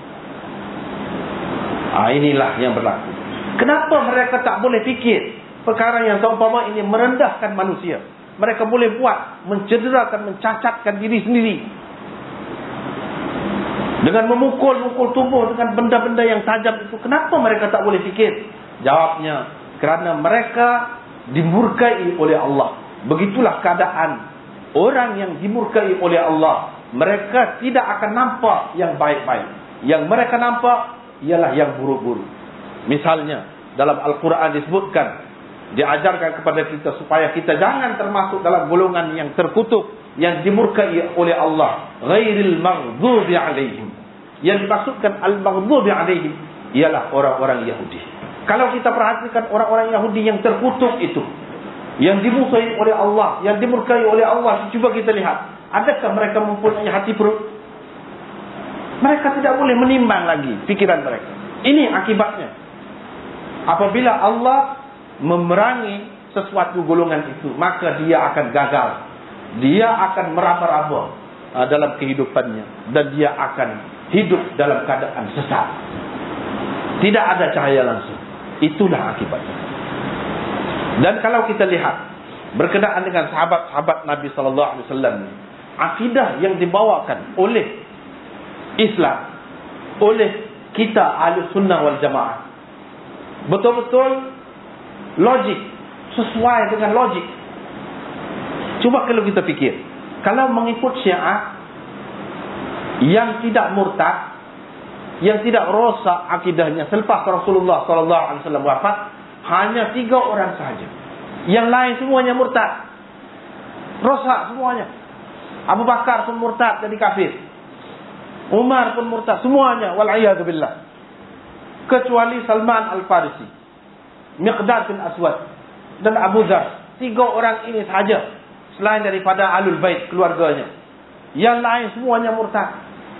Inilah yang berlaku. Kenapa mereka tak boleh fikir perkara yang seumpama ini merendahkan manusia? Mereka boleh buat, mencederakan, mencacatkan diri sendiri dengan memukul-mukul tubuh dengan benda-benda yang tajam itu. Kenapa mereka tak boleh fikir? Jawabnya, kerana mereka dimurkai oleh Allah. Begitulah keadaan orang yang dimurkai oleh Allah. Mereka tidak akan nampak yang baik-baik. Yang mereka nampak ialah yang buruk-buruk. Misalnya dalam Al-Quran disebutkan, diajarkan kepada kita supaya kita jangan termasuk dalam golongan yang terkutuk, yang dimurkai oleh Allah. Ghairil maghdubi alaihim. Yang dimaksudkan al-maghdubi alaihim ialah orang-orang Yahudi. Kalau kita perhatikan orang-orang Yahudi yang terkutuk itu, yang dimusuhi oleh Allah, yang dimurkai oleh Allah, cuba kita lihat, adakah mereka mempunyai hati perut? Mereka tidak boleh menimbang lagi fikiran mereka. Ini akibatnya. Apabila Allah memerangi sesuatu golongan itu, maka dia akan gagal. Dia akan meraba-raba dalam kehidupannya, dan dia akan hidup dalam keadaan sesat. Tidak ada cahaya langsung. Itulah akibatnya. Dan kalau kita lihat berkenaan dengan sahabat-sahabat Nabi sallallahu alaihi wasallam, akidah yang dibawakan oleh Islam, oleh kita Ahlus Sunnah wal Jamaah, betul-betul logik, sesuai dengan logik. Cuba kalau kita fikir, kalau mengikut Syiah yang tidak murtad, yang tidak rosak akidahnya selepas Rasulullah sallallahu alaihi wasallam wafat, hanya 3 orang sahaja. Yang lain semuanya murtad, rosak semuanya. Abu Bakar pun murtad jadi kafir, Umar pun murtad, semuanya wal'iyadzubillah. Kecuali Salman Al-Farisi, Miqdad bin Aswad dan Abu Dhar. 3 orang ini sahaja selain daripada Ahlul Bait, keluarganya. Yang lain semuanya murtad.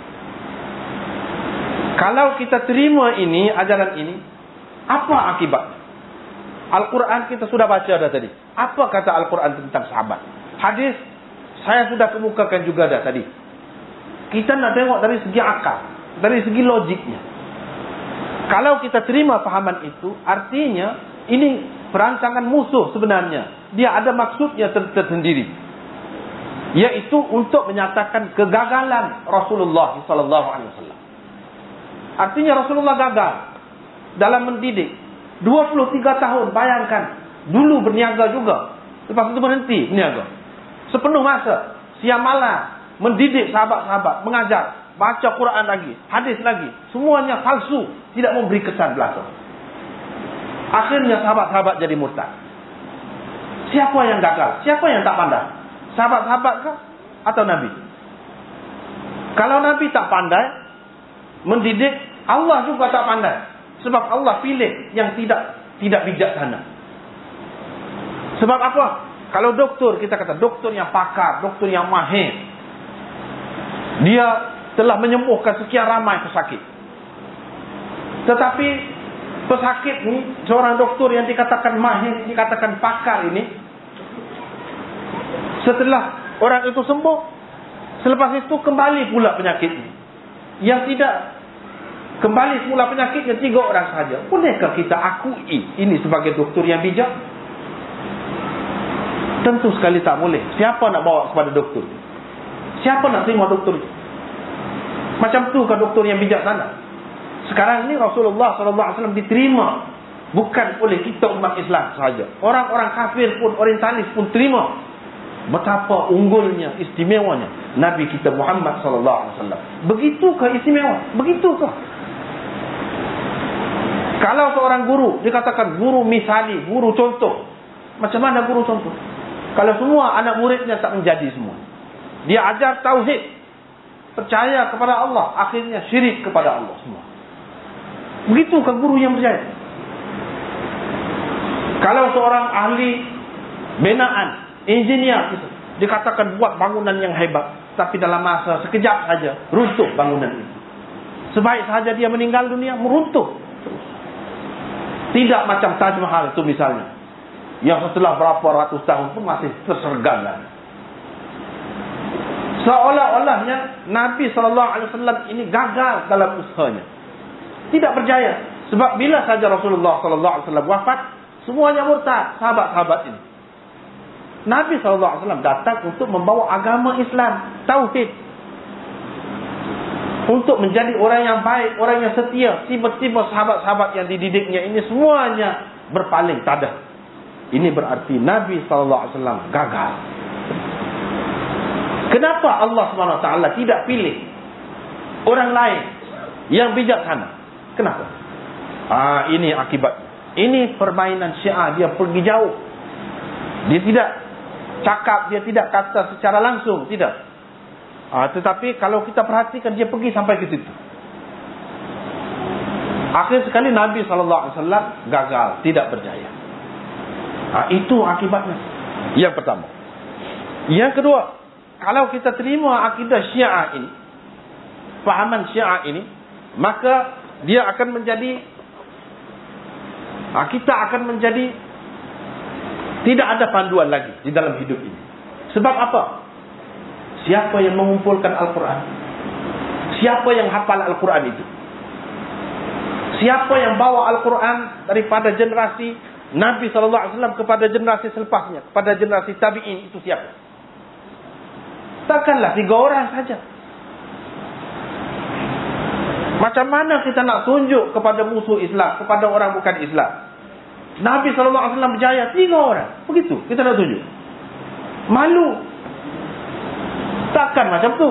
Kalau kita terima ini, ajaran ini, apa akibatnya? Al-Quran kita sudah baca dah tadi. Apa kata Al-Quran tentang sahabat? Hadis saya sudah kemukakan juga dah tadi. Kita nak tengok dari segi akal, dari segi logiknya. Kalau kita terima fahaman itu, artinya ini perancangan musuh sebenarnya. Dia ada maksudnya tersendiri, yaitu untuk menyatakan kegagalan Rasulullah SAW. Artinya Rasulullah gagal dalam mendidik. 23 tahun, bayangkan. Dulu berniaga juga, lepas itu berhenti berniaga. Sepenuh masa, siang malam mendidik sahabat-sahabat, mengajar, baca Quran lagi, hadis lagi, semuanya palsu, tidak memberi kesan belaka. Akhirnya sahabat-sahabat jadi murtad. Siapa yang gagal? Siapa yang tak pandai? Sahabat-sahabat kah? Atau Nabi? Kalau Nabi tak pandai mendidik, Allah juga tak pandai. Sebab Allah pilih yang tidak bijaksana. Sebab apa? Kalau doktor, kita kata doktor yang pakar, doktor yang mahir, dia telah menyembuhkan sekian ramai pesakit. Tetapi pesakit ni, seorang doktor yang dikatakan mahir, dikatakan pakar ini, setelah orang itu sembuh, selepas itu kembali pula penyakit ini. Yang tidak kembali semula penyakitnya 3 orang sahaja. Bolehkah kita akui ini sebagai doktor yang bijak? Tentu sekali tak boleh. Siapa nak bawa kepada doktor? Siapa nak terima doktor itu? Macam tu kan doktor yang bijaksana? Sekarang ni Rasulullah SAW diterima bukan oleh kita umat Islam sahaja. Orang-orang kafir pun, orientalis pun terima betapa unggulnya, istimewanya Nabi kita Muhammad SAW. Begitukah istimewa? Begitukah? Kalau seorang guru dikatakan guru misali, guru contoh, macam mana guru contoh? Kalau semua anak muridnya tak menjadi semua, dia ajar tauhid, percaya kepada Allah, akhirnya syirik kepada Allah semua. Begitukah guru yang berjaya? Kalau seorang ahli binaan, engineer itu, dikatakan buat bangunan yang hebat, tapi dalam masa sekejap saja runtuh bangunan itu. Sebaik sahaja dia meninggal dunia, meruntuh. Tidak macam Taj Mahal itu misalnya, yang setelah berapa ratus tahun pun masih tersergan. Seolah-olahnya Nabi SAW ini gagal dalam usahanya, tidak berjaya. Sebab bila saja Rasulullah SAW wafat, semuanya murtad, sahabat-sahabat ini. Nabi SAW datang untuk membawa agama Islam, tauhid, untuk menjadi orang yang baik, orang yang setia. Tiba-tiba sahabat-sahabat yang dididiknya ini semuanya berpaling, tadah. Ini berarti Nabi SAW gagal. Kenapa Allah SWT tidak pilih orang lain yang bijaksana? Kenapa? Ini akibatnya. Ini permainan Syiah, dia pergi jauh. Dia tidak cakap, dia tidak kata secara langsung, tidak. Tetapi kalau kita perhatikan, dia pergi sampai ke situ. Akhir sekali Nabi SAW gagal, tidak berjaya. Itu akibatnya. Yang pertama. Yang kedua, kalau kita terima akidah Syiah ini, fahaman Syiah ini, maka dia akan menjadi, kita akan menjadi tidak ada panduan lagi di dalam hidup ini. Sebab apa? Siapa yang mengumpulkan Al-Quran? Siapa yang hafal Al-Quran itu? Siapa yang bawa Al-Quran daripada generasi Nabi SAW kepada generasi selepasnya, kepada generasi tabi'in, itu siapa? Takkanlah 3 orang saja. Macam mana kita nak tunjuk kepada musuh Islam, kepada orang bukan Islam? Nabi SAW berjaya, 3 orang. Begitu kita nak tunjuk. Malu. Takkan macam tu.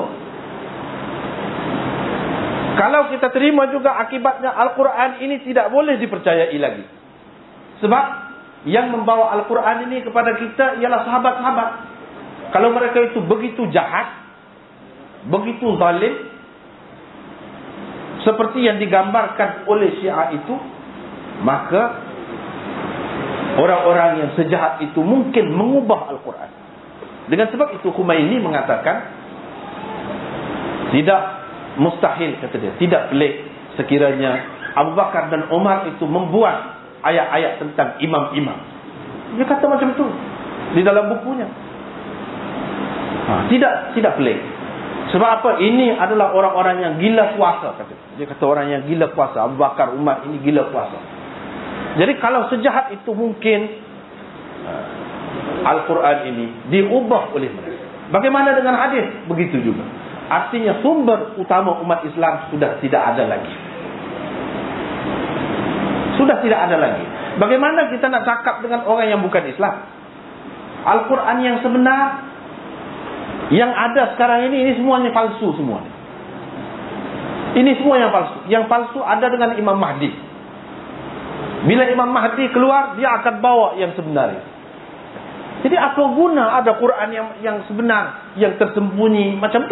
Kalau kita terima juga akibatnya, Al-Quran ini tidak boleh dipercayai lagi. Sebab yang membawa Al-Quran ini kepada kita ialah sahabat-sahabat. Kalau mereka itu begitu jahat, begitu zalim, seperti yang digambarkan oleh Syiah itu, maka orang-orang yang sejahat itu mungkin mengubah Al-Quran. Dengan sebab itu Khumaini mengatakan, tidak mustahil, kata dia, tidak pelik sekiranya Abu Bakar dan Umar itu membuat ayat-ayat tentang imam-imam. Dia kata macam tu di dalam bukunya. Tidak pelik. Sebab apa? Ini adalah orang-orang yang gila kuasa, kata dia. Dia kata orang yang gila kuasa. Abu Bakar, Umar ini gila kuasa. Jadi kalau sejahat itu mungkin Al-Quran ini diubah oleh mereka. Bagaimana dengan hadis? Begitu juga. Artinya sumber utama umat Islam sudah tidak ada lagi. Sudah tidak ada lagi. Bagaimana kita nak cakap dengan orang yang bukan Islam? Al-Quran yang sebenar Yang ada sekarang ini semuanya palsu semua. Ini semua yang palsu. Yang palsu ada dengan Imam Mahdi. Bila Imam Mahdi keluar, dia akan bawa yang sebenarnya. Jadi apa guna ada Quran yang sebenar, yang tersembunyi macam tu?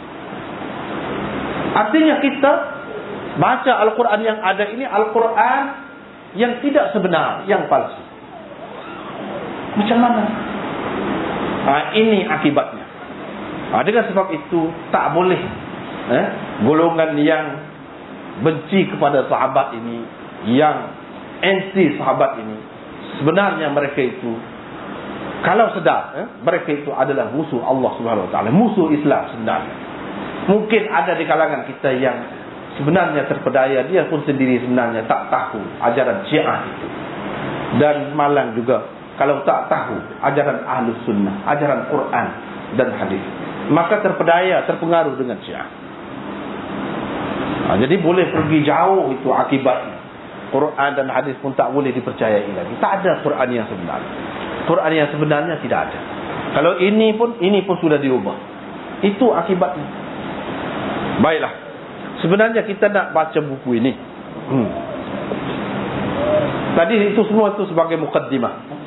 Artinya kita baca Al-Quran yang ada ini Al-Quran yang tidak sebenar, yang palsu. Macam mana? Ini akibatnya. Dengan sebab itu tak boleh golongan yang benci kepada sahabat ini, yang anti sahabat ini, sebenarnya mereka itu, kalau sedar mereka itu adalah musuh Allah Subhanahu Wa Taala, musuh Islam sebenarnya. Mungkin ada di kalangan kita yang sebenarnya terpedaya, dia pun sendiri sebenarnya tak tahu ajaran Syiah itu. Dan malang juga kalau tak tahu ajaran Ahlus Sunnah, ajaran Quran dan hadis, maka terpedaya, terpengaruh dengan Syiah. Jadi boleh pergi jauh itu akibatnya. Quran dan hadis pun tak boleh dipercayai lagi. Tak ada Quran yang sebenar. Quran yang sebenarnya tidak ada. Kalau ini pun sudah diubah. Itu akibatnya. Baiklah. Sebenarnya kita nak baca buku ini. Tadi itu semua itu sebagai mukaddimah.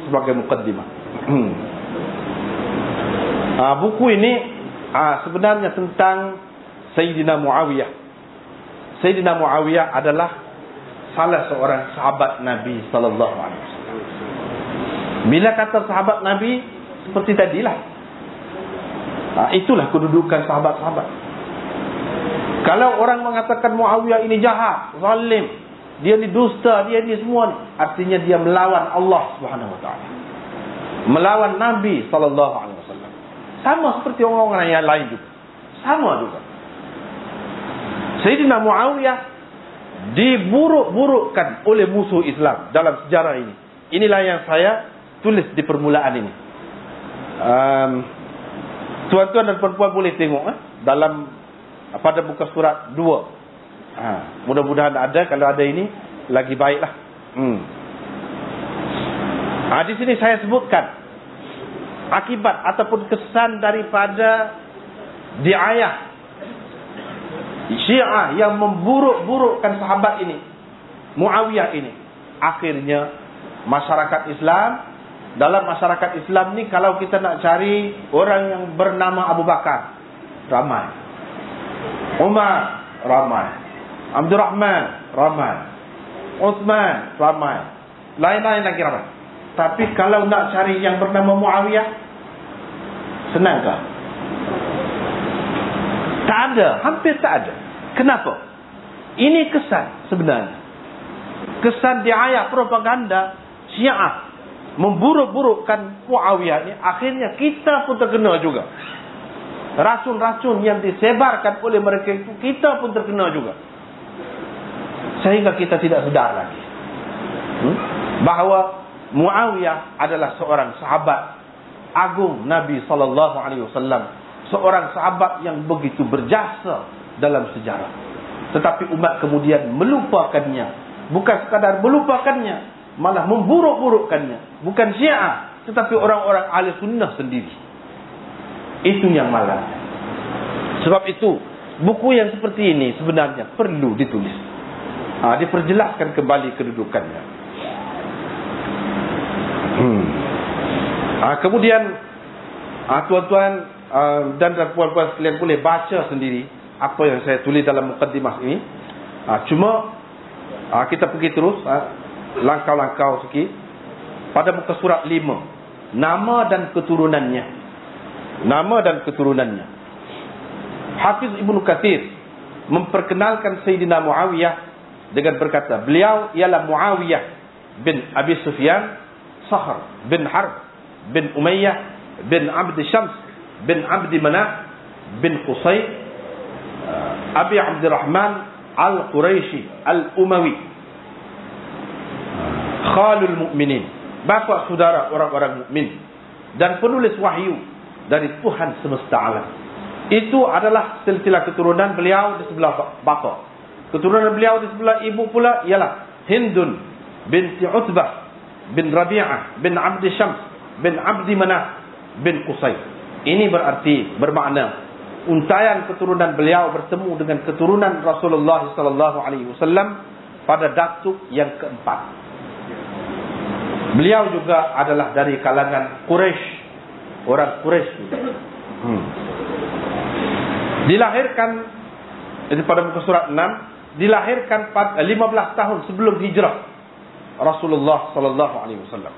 Buku ini sebenarnya tentang Sayyidina Muawiyah. Sayyidina Muawiyah adalah salah seorang sahabat Nabi sallallahu alaihi wasallam. Bila kata sahabat Nabi, seperti tadilah. Itulah kedudukan sahabat-sahabat. Kalau orang mengatakan Muawiyah ini jahat, zalim, dia ni dusta, dia ni semua ni, artinya dia melawan Allah Subhanahu Wa Taala, melawan Nabi sallallahu alaihi wasallam. Sama seperti orang-orang yang lain juga. Sama juga. Sayyidina Muawiyah diburuk-burukkan oleh musuh Islam dalam sejarah ini. Inilah yang saya tulis di permulaan ini. Tuan-tuan dan perempuan boleh tengok dalam pada buka surat 2. Mudah-mudahan ada. Kalau ada ini lagi baiklah. Di sini saya sebutkan akibat ataupun kesan daripada diayah Syiah yang memburuk-burukkan sahabat ini, Muawiyah ini. Akhirnya masyarakat Islam, dalam masyarakat Islam ni, kalau kita nak cari orang yang bernama Abu Bakar, ramai. Umar, ramai. Abdurrahman, ramai. Uthman, ramai. Lain-lain lagi ramai. Tapi kalau nak cari yang bernama Muawiyah, senangkah? Tak ada, hampir tak ada. Kenapa? Ini kesan sebenarnya. Kesan diayah propaganda Syiah memburuk-burukkan Muawiyah ini. Akhirnya kita pun terkena juga. Racun-racun yang disebarkan oleh mereka itu, kita pun terkena juga. Sehingga kita tidak sedar lagi bahawa Muawiyah adalah seorang sahabat agung Nabi SAW. Seorang sahabat yang begitu berjasa dalam sejarah. Tetapi umat kemudian melupakannya. Bukan sekadar melupakannya, malah memburuk-burukkannya. Bukan Syiah, tetapi orang-orang ahli sunnah sendiri. Itu yang malang. Sebab itu buku yang seperti ini sebenarnya perlu ditulis. Diperjelaskan kembali kedudukannya. Kemudian tuan-tuan dan puan-puan sekalian boleh baca sendiri apa yang saya tulis dalam mukaddimah ini. Cuma kita pergi terus langkah-langkah sikit pada muka surat 5, nama dan keturunannya. Nama dan keturunannya. Hafiz Ibnu Katsir memperkenalkan Sayyidina Muawiyah dengan berkata, beliau ialah Muawiyah bin Abi Sufyan, Sakhr bin Harb bin Umayyah bin Abd Syams bin Abd Manaf bin Qusay Abi Abdurrahman Al-Quraisy Al-Umawi, Khalul Mu'minin, bapa saudara orang-orang mukmin dan penulis wahyu dari Tuhan semesta alam. Itu adalah silsilah keturunan beliau di sebelah bapa. Keturunan beliau di sebelah ibu pula ialah Hindun binti Utbah bin Rabi'ah bin Abd Syams bin Abd Manaf bin Qusay. Ini bermakna untaian keturunan beliau bertemu dengan keturunan Rasulullah sallallahu alaihi wasallam pada datuk yang keempat. Beliau juga adalah dari kalangan Quraisy, orang Quraisy juga. Dilahirkan pada muka surat 6, dilahirkan 15 tahun sebelum hijrah Rasulullah sallallahu alaihi wasallam.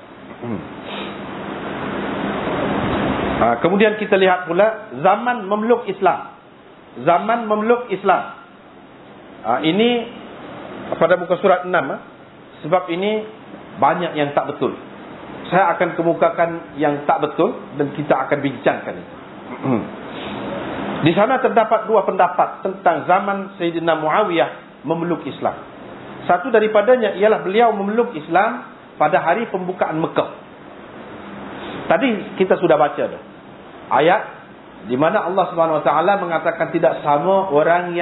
Kemudian kita lihat pula zaman memeluk Islam. Zaman memeluk Islam. Ini pada muka surat 6. Sebab ini banyak yang tak betul. Saya akan kemukakan yang tak betul dan kita akan bincangkan itu. Di sana terdapat dua pendapat tentang zaman Sayyidina Muawiyah memeluk Islam. Satu daripadanya ialah beliau memeluk Islam pada hari pembukaan Mekah. Tadi kita sudah baca dah ayat di mana Allah Subhanahu Wa Taala mengatakan tidak sama orang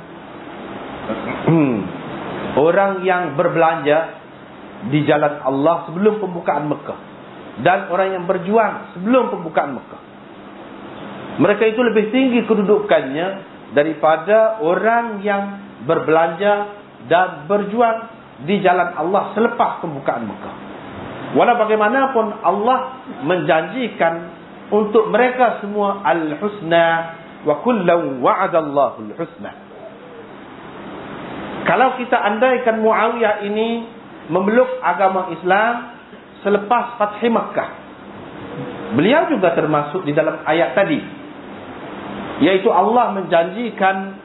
yang berbelanja di jalan Allah sebelum pembukaan Mekah dan orang yang berjuang sebelum pembukaan Mekah. Mereka itu lebih tinggi kedudukannya daripada orang yang berbelanja dan berjuang di jalan Allah selepas pembukaan Mekah. Walau bagaimanapun Allah menjanjikan untuk mereka semua al-husna wa kullu wa'adallahu al-husna. Kalau kita andaikan Muawiyah ini memeluk agama Islam selepas Fath Makkah, beliau juga termasuk di dalam ayat tadi, yaitu Allah menjanjikan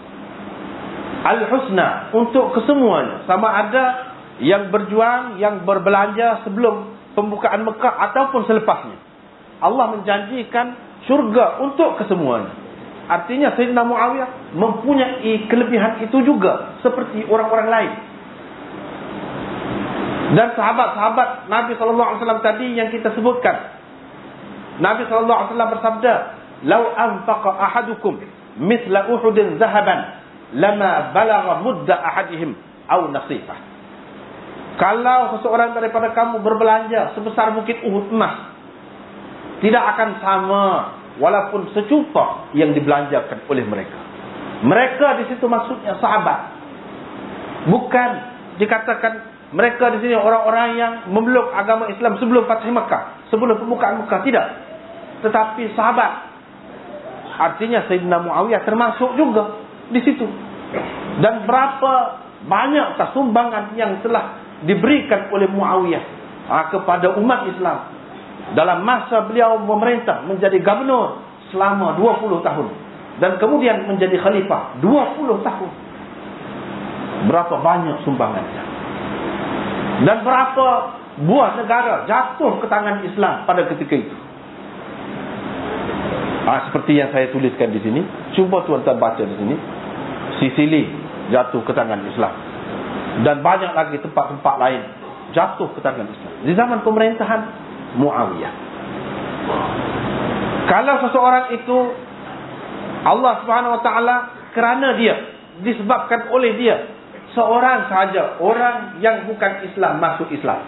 al-husna untuk kesemuanya, sama ada yang berjuang, yang berbelanja sebelum pembukaan Mekah ataupun selepasnya. Allah menjanjikan syurga untuk kesemuanya. Artinya Sayyidina Muawiyah mempunyai kelebihan itu juga seperti orang-orang lain. Dan sahabat-sahabat Nabi SAW tadi yang kita sebutkan, Nabi SAW bersabda, "Lau anfaqa ahadukum mithla Uhudin zahaban lama balagha mudda ahadihim aw nasifah." Kalau seseorang daripada kamu berbelanja sebesar bukit Uhud emas, tidak akan sama walaupun secupa yang dibelanjakan oleh mereka. Mereka di situ maksudnya sahabat. Bukan dikatakan mereka di sini orang-orang yang memeluk agama Islam sebelum Fath Makkah, sebelum pembukaan Makkah, tidak. Tetapi sahabat. Artinya Sayyidina Muawiyah termasuk juga di situ. Dan berapa banyak sumbangan yang telah diberikan oleh Muawiyah kepada umat Islam dalam masa beliau memerintah menjadi gubernur selama 20 tahun dan kemudian menjadi khalifah 20 tahun. Berapa banyak sumbangannya dan berapa buah negara jatuh ke tangan Islam pada ketika itu. Seperti yang saya tuliskan di sini, cuba tuan-tuan baca di sini. Sicily jatuh ke tangan Islam dan banyak lagi tempat-tempat lain jatuh ke tangan Islam di zaman pemerintahan Muawiyah. Kalau seseorang itu Allah Subhanahu Wa Taala kerana dia, disebabkan oleh dia, seorang sahaja orang yang bukan Islam masuk Islam,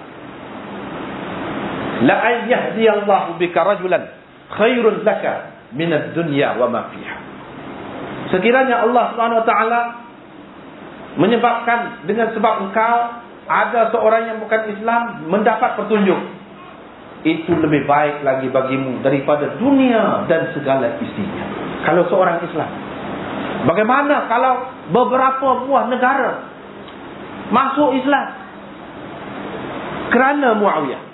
la an yahdiyallahu bika rajulan khairun laka minad dunya wa ma fiha. Sekiranya Allah Subhanahu Wa Taala menyebabkan dengan sebab engkau ada seorang yang bukan Islam mendapat petunjuk, itu lebih baik lagi bagimu daripada dunia dan segala isinya. Kalau seorang Islam. Bagaimana kalau beberapa buah negara masuk Islam kerana Muawiyah?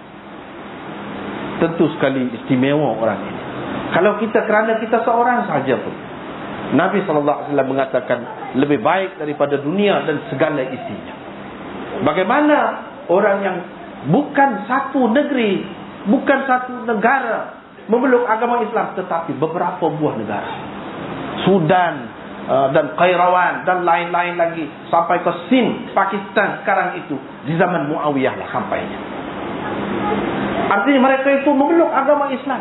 Tentu sekali istimewa orang ini. Kalau kita kerana kita seorang saja pun, Nabi SAW mengatakan lebih baik daripada dunia dan segala isinya. Bagaimana orang yang bukan satu negeri, bukan satu negara memeluk agama Islam, tetapi beberapa buah negara, Sudan dan Qairawan dan lain-lain lagi, sampai ke Sind, Pakistan sekarang itu di zaman Muawiyah lah sampainya. Artinya mereka itu memeluk agama Islam.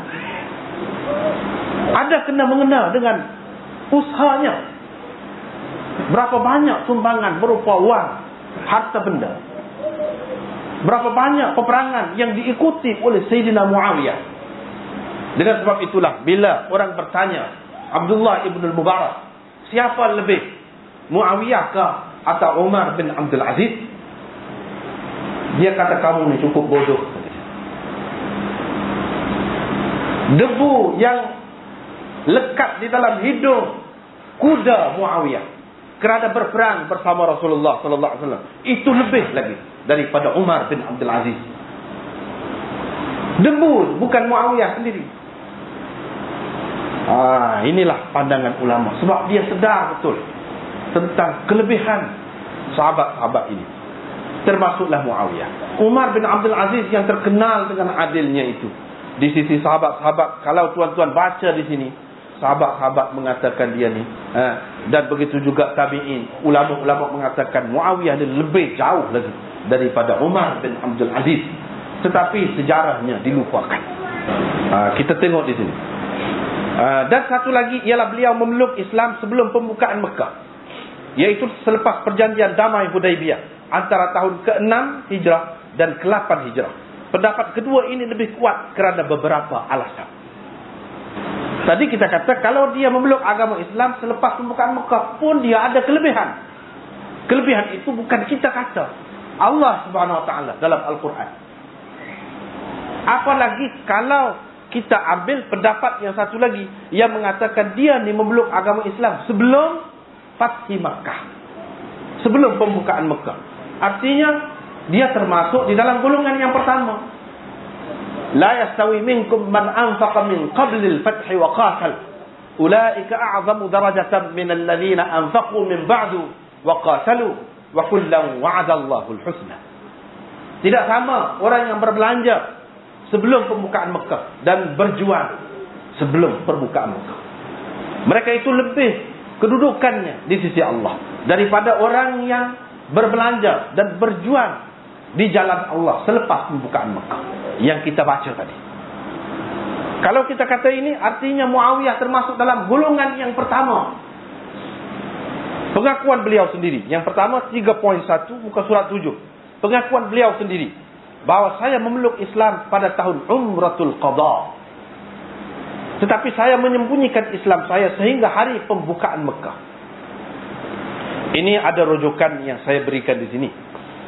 Ada kena mengena dengan usahanya. Berapa banyak sumbangan berupa wang, harta benda. Berapa banyak peperangan yang diikuti oleh Sayyidina Muawiyah. Dengan sebab itulah bila orang bertanya Abdullah ibn al-Mubarak, siapa lebih, Muawiyah kah atau Umar bin Abdul Aziz? Dia kata, kamu ni cukup bodoh. Debu yang lekat di dalam hidung kuda Muawiyah kerana berperang bersama Rasulullah sallallahu alaihi wasallam itu lebih lagi daripada Umar bin Abdul Aziz. Debu, bukan Muawiyah sendiri. Inilah pandangan ulama, sebab dia sedar betul tentang kelebihan sahabat-sahabat ini, termasuklah Muawiyah. Umar bin Abdul Aziz yang terkenal dengan adilnya itu di sisi sahabat-sahabat. Kalau tuan-tuan baca di sini, sahabat-sahabat mengatakan dia ni, dan begitu juga tabi'in, ulama-ulama mengatakan Muawiyah ni lebih jauh lagi daripada Umar bin Abdul Aziz. Tetapi sejarahnya dilupakan. Kita tengok di sini. Dan satu lagi ialah beliau memeluk Islam sebelum pembukaan Mekah, iaitu selepas perjanjian damai Hudaibiyah antara tahun ke-6 Hijrah dan ke-8 Hijrah. Pendapat kedua ini lebih kuat kerana beberapa alasan. Tadi kita kata kalau dia memeluk agama Islam selepas pembukaan Mekah pun dia ada kelebihan. Kelebihan itu bukan kita kata, Allah Subhanahu Wa Taala dalam Al-Quran. Apalagi kalau kita ambil pendapat yang satu lagi yang mengatakan dia ni memeluk agama Islam sebelum Fathi Makkah, sebelum pembukaan Mekah. Artinya dia termasuk di dalam golongan yang pertama. La yastawi minkum man anfaqa min qabli al-fath wa qatal ulaika a'zamu darajatan min alladhina anfaqu min ba'du wa qatalu wa kullan wa'ada Allahu al-husna. Tidak sama orang yang berbelanja sebelum pembukaan Mekah dan berjuang sebelum pembukaan Mekah. Mereka itu lebih kedudukannya di sisi Allah daripada orang yang berbelanja dan berjuang di jalan Allah selepas pembukaan Mekah yang kita baca tadi. Kalau kita kata ini, artinya Muawiyah termasuk dalam golongan yang pertama. Pengakuan beliau sendiri, yang pertama 3.1 muka surat 7. Pengakuan beliau sendiri bahawa saya memeluk Islam pada tahun Umratul Qadha, tetapi saya menyembunyikan Islam saya sehingga hari pembukaan Mekah. Ini ada rujukan yang saya berikan di sini.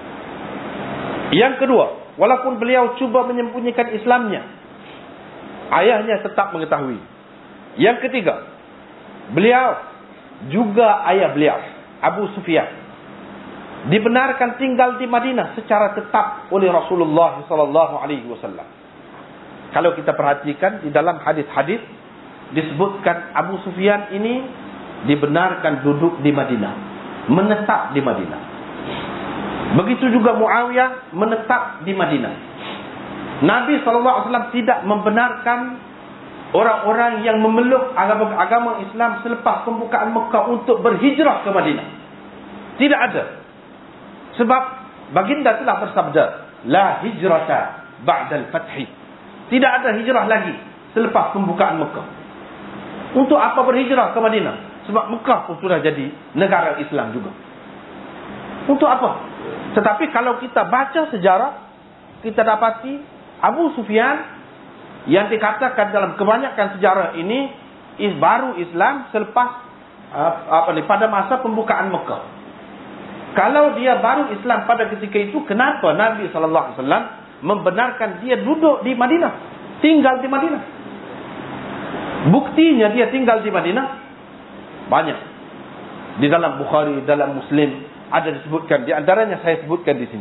Yang kedua, walaupun beliau cuba menyembunyikan Islamnya, ayahnya tetap mengetahui. Yang ketiga, beliau juga ayah beliau, Abu Sufyan, dibenarkan tinggal di Madinah secara tetap oleh Rasulullah sallallahu alaihi wasallam. Kalau kita perhatikan di dalam hadis-hadis disebutkan Abu Sufyan ini dibenarkan duduk di Madinah, menetap di Madinah. Begitu juga Muawiyah menetap di Madinah. Nabi sallallahu alaihi wasallam tidak membenarkan orang-orang yang memeluk agama Islam selepas pembukaan Mekah untuk berhijrah ke Madinah. Tidak ada. Sebab baginda telah bersabda, la hijrata ba'dal fathi. Tidak ada hijrah lagi selepas pembukaan Mekah. Untuk apa berhijrah ke Madinah? Sebab Mekah pun sudah jadi negara Islam juga. Untuk apa? Tetapi kalau kita baca sejarah, kita dapati Abu Sufyan yang dikatakan dalam kebanyakan sejarah ini baru Islam selepas pada masa pembukaan Mekah. Kalau dia baru Islam pada ketika itu, kenapa Nabi sallallahu alaihi wasallam membenarkan dia duduk di Madinah, tinggal di Madinah? Buktinya dia tinggal di Madinah banyak. Di dalam Bukhari, dalam Muslim ada disebutkan, di antaranya saya sebutkan di sini.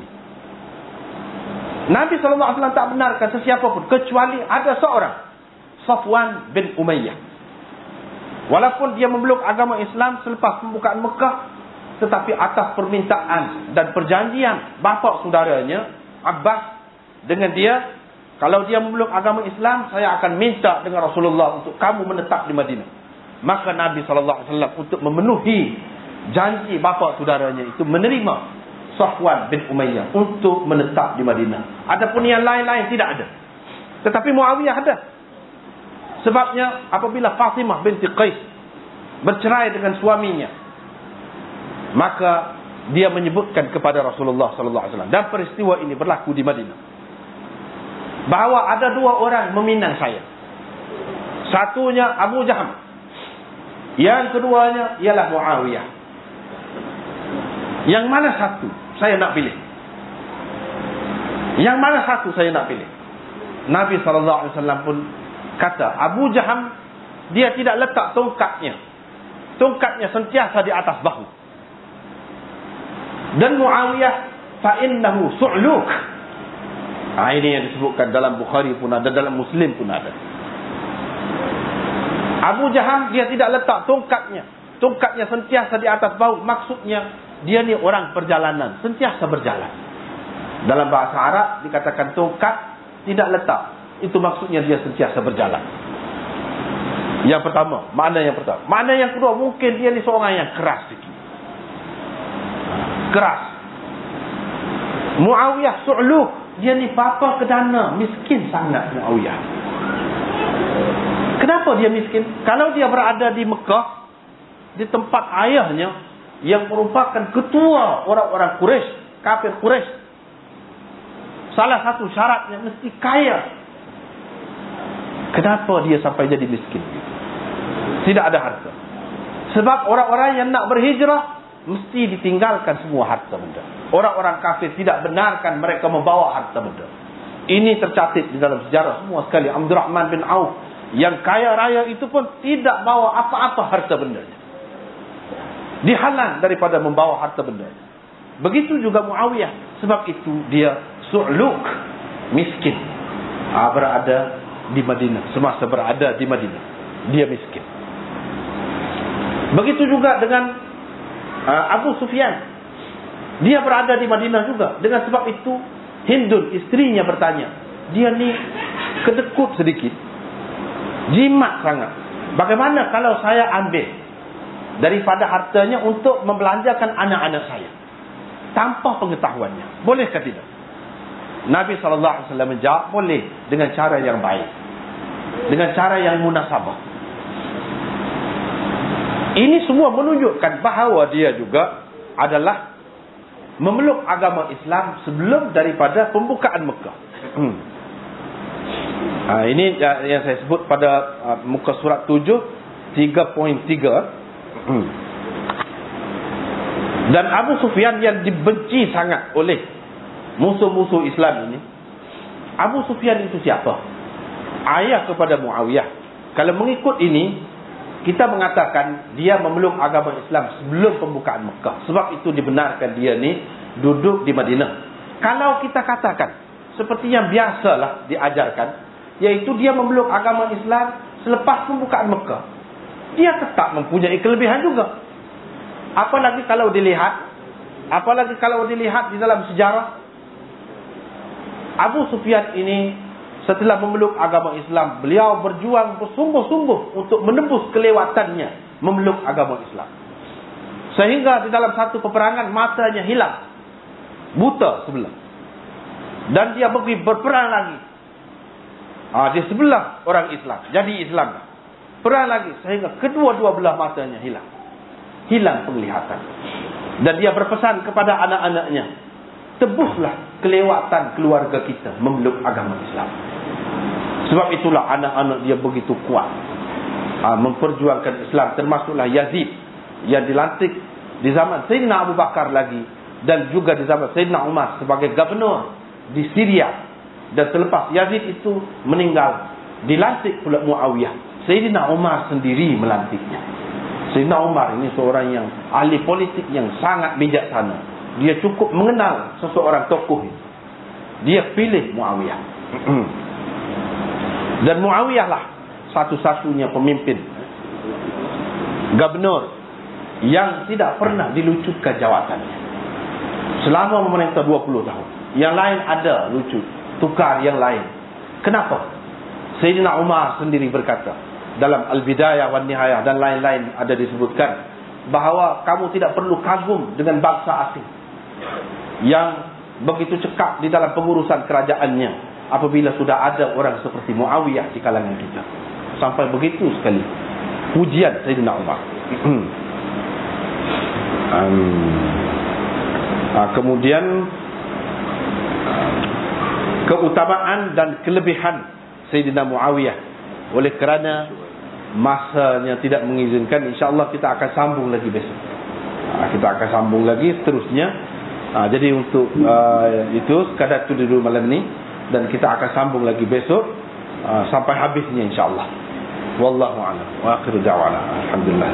Nabi sallallahu alaihi wasallam tak benarkan sesiapa pun kecuali ada seorang, Safwan bin Umayyah. Walaupun dia memeluk agama Islam selepas pembukaan Mekah, tetapi atas permintaan dan perjanjian bapa saudaranya Abbas dengan dia, kalau dia memeluk agama Islam, saya akan minta dengan Rasulullah untuk kamu menetap di Madinah. Maka Nabi SAW untuk memenuhi janji bapa saudaranya itu menerima Safwan bin Umayyah untuk menetap di Madinah. Adapun yang lain-lain tidak ada. Tetapi Muawiyah ada. Sebabnya apabila Fatimah binti Qais bercerai dengan suaminya, maka dia menyebutkan kepada Rasulullah sallallahu alaihi wasallam, dan peristiwa ini berlaku di Madinah, bahawa ada dua orang meminang saya. Satunya Abu Jaham, yang keduanya ialah Muawiyah. Yang mana satu saya nak pilih? Yang mana satu saya nak pilih? Nabi SAW pun kata, Abu Jaham, dia tidak letak tongkatnya. Tongkatnya sentiasa di atas bahu. Dan Muawiyah, fa'innahu su'luk. Ini yang disebutkan dalam Bukhari pun ada, dalam Muslim pun ada. Abu Jaham, dia tidak letak tongkatnya. Tongkatnya sentiasa di atas bahu. Maksudnya, dia ni orang perjalanan, sentiasa berjalan. Dalam bahasa Arab dikatakan tongkat tidak letak. Itu maksudnya dia sentiasa berjalan. Yang pertama, makna yang pertama. Makna yang kedua, mungkin dia ni seorang yang keras sikit. Keras. Muawiyah su'luk, dia ni bapa kedana, miskin sangat Muawiyah. Kenapa dia miskin? Kalau dia berada di Mekah, di tempat ayahnya yang merupakan ketua orang-orang Quraisy, kafir Quraisy, salah satu syaratnya mesti kaya. Kenapa dia sampai jadi miskin? Tidak ada harta. Sebab orang-orang yang nak berhijrah mesti ditinggalkan semua harta benda. Orang-orang kafir tidak benarkan mereka membawa harta benda. Ini tercatat di dalam sejarah semua sekali. Abdurrahman bin Auf yang kaya raya itu pun tidak bawa apa-apa harta benda. Dihalang daripada membawa harta benda. Begitu juga Muawiyah. Sebab itu dia su'luk, miskin. Berada di Madinah. Semasa berada di Madinah, dia miskin. Begitu juga dengan Abu Sufyan. Dia berada di Madinah juga. Dengan sebab itu Hindun, istrinya, bertanya, dia ni kedekut sedikit, jimat sangat. Bagaimana kalau saya ambil daripada hartanya untuk membelanjakan anak-anak saya tanpa pengetahuannya? Bolehkah tidak? Nabi SAW menjawab, boleh, dengan cara yang baik, dengan cara yang munasabah. Ini semua menunjukkan bahawa dia juga adalah memeluk agama Islam sebelum daripada pembukaan Mekah. Ini yang saya sebut pada muka surat 7, 3.3. Dan Abu Sufyan yang dibenci sangat oleh musuh-musuh Islam ini. Abu Sufyan itu siapa? Ayah kepada Muawiyah. Kalau mengikut ini, kita mengatakan dia memeluk agama Islam sebelum pembukaan Mekah. Sebab itu dibenarkan dia ni duduk di Madinah. Kalau kita katakan seperti yang biasalah diajarkan, iaitu dia memeluk agama Islam selepas pembukaan Mekah, dia tetap mempunyai kelebihan juga. Apalagi kalau dilihat di dalam sejarah, Abu Sufyan ini setelah memeluk agama Islam, beliau berjuang bersungguh-sungguh untuk menembus kelewatannya memeluk agama Islam. Sehingga di dalam satu peperangan matanya hilang, buta sebelah. Dan dia pergi berperang lagi di sebelah orang Islam, jadi Islam. Perang lagi sehingga kedua-dua belah matanya hilang penglihatan. Dan dia berpesan kepada anak-anaknya, tebuslah kelewatan keluarga kita memeluk agama Islam. Sebab itulah anak-anak dia begitu kuat memperjuangkan Islam. Termasuklah Yazid yang dilantik di zaman Sayyidina Abu Bakar lagi, dan juga di zaman Sayyidina Umar sebagai gubernur di Syria. Dan selepas Yazid itu meninggal, dilantik pula Muawiyah. Sayyidina Umar sendiri melantiknya. Sayyidina Umar ini seorang yang ahli politik yang sangat bijaksana. Dia cukup mengenal seseorang tokoh itu, dia pilih Muawiyah. Dan Muawiyah lah satu-satunya pemimpin gubernur yang tidak pernah dilucutkan jawatannya selama memerintah 20 tahun. Yang lain ada lucut, tukar yang lain. Kenapa? Sayyidina Umar sendiri berkata dalam Al-Bidayah wan Nihayah dan lain-lain ada disebutkan bahawa kamu tidak perlu kagum dengan bangsa asing yang begitu cekap di dalam pengurusan kerajaannya apabila sudah ada orang seperti Muawiyah di kalangan kita. Sampai begitu sekali pujian Sayyidina Umar. Kemudian keutamaan dan kelebihan Sayyidina Muawiyah oleh kerana masanya tidak mengizinkan, insya-Allah kita akan sambung lagi besok. Kita akan sambung lagi seterusnya. Jadi untuk itu sekadar itu dulu malam ni, dan kita akan sambung lagi besok sampai habisnya insya-Allah. Wallahu a'lam. Wa akhiru da'wana alhamdulillah.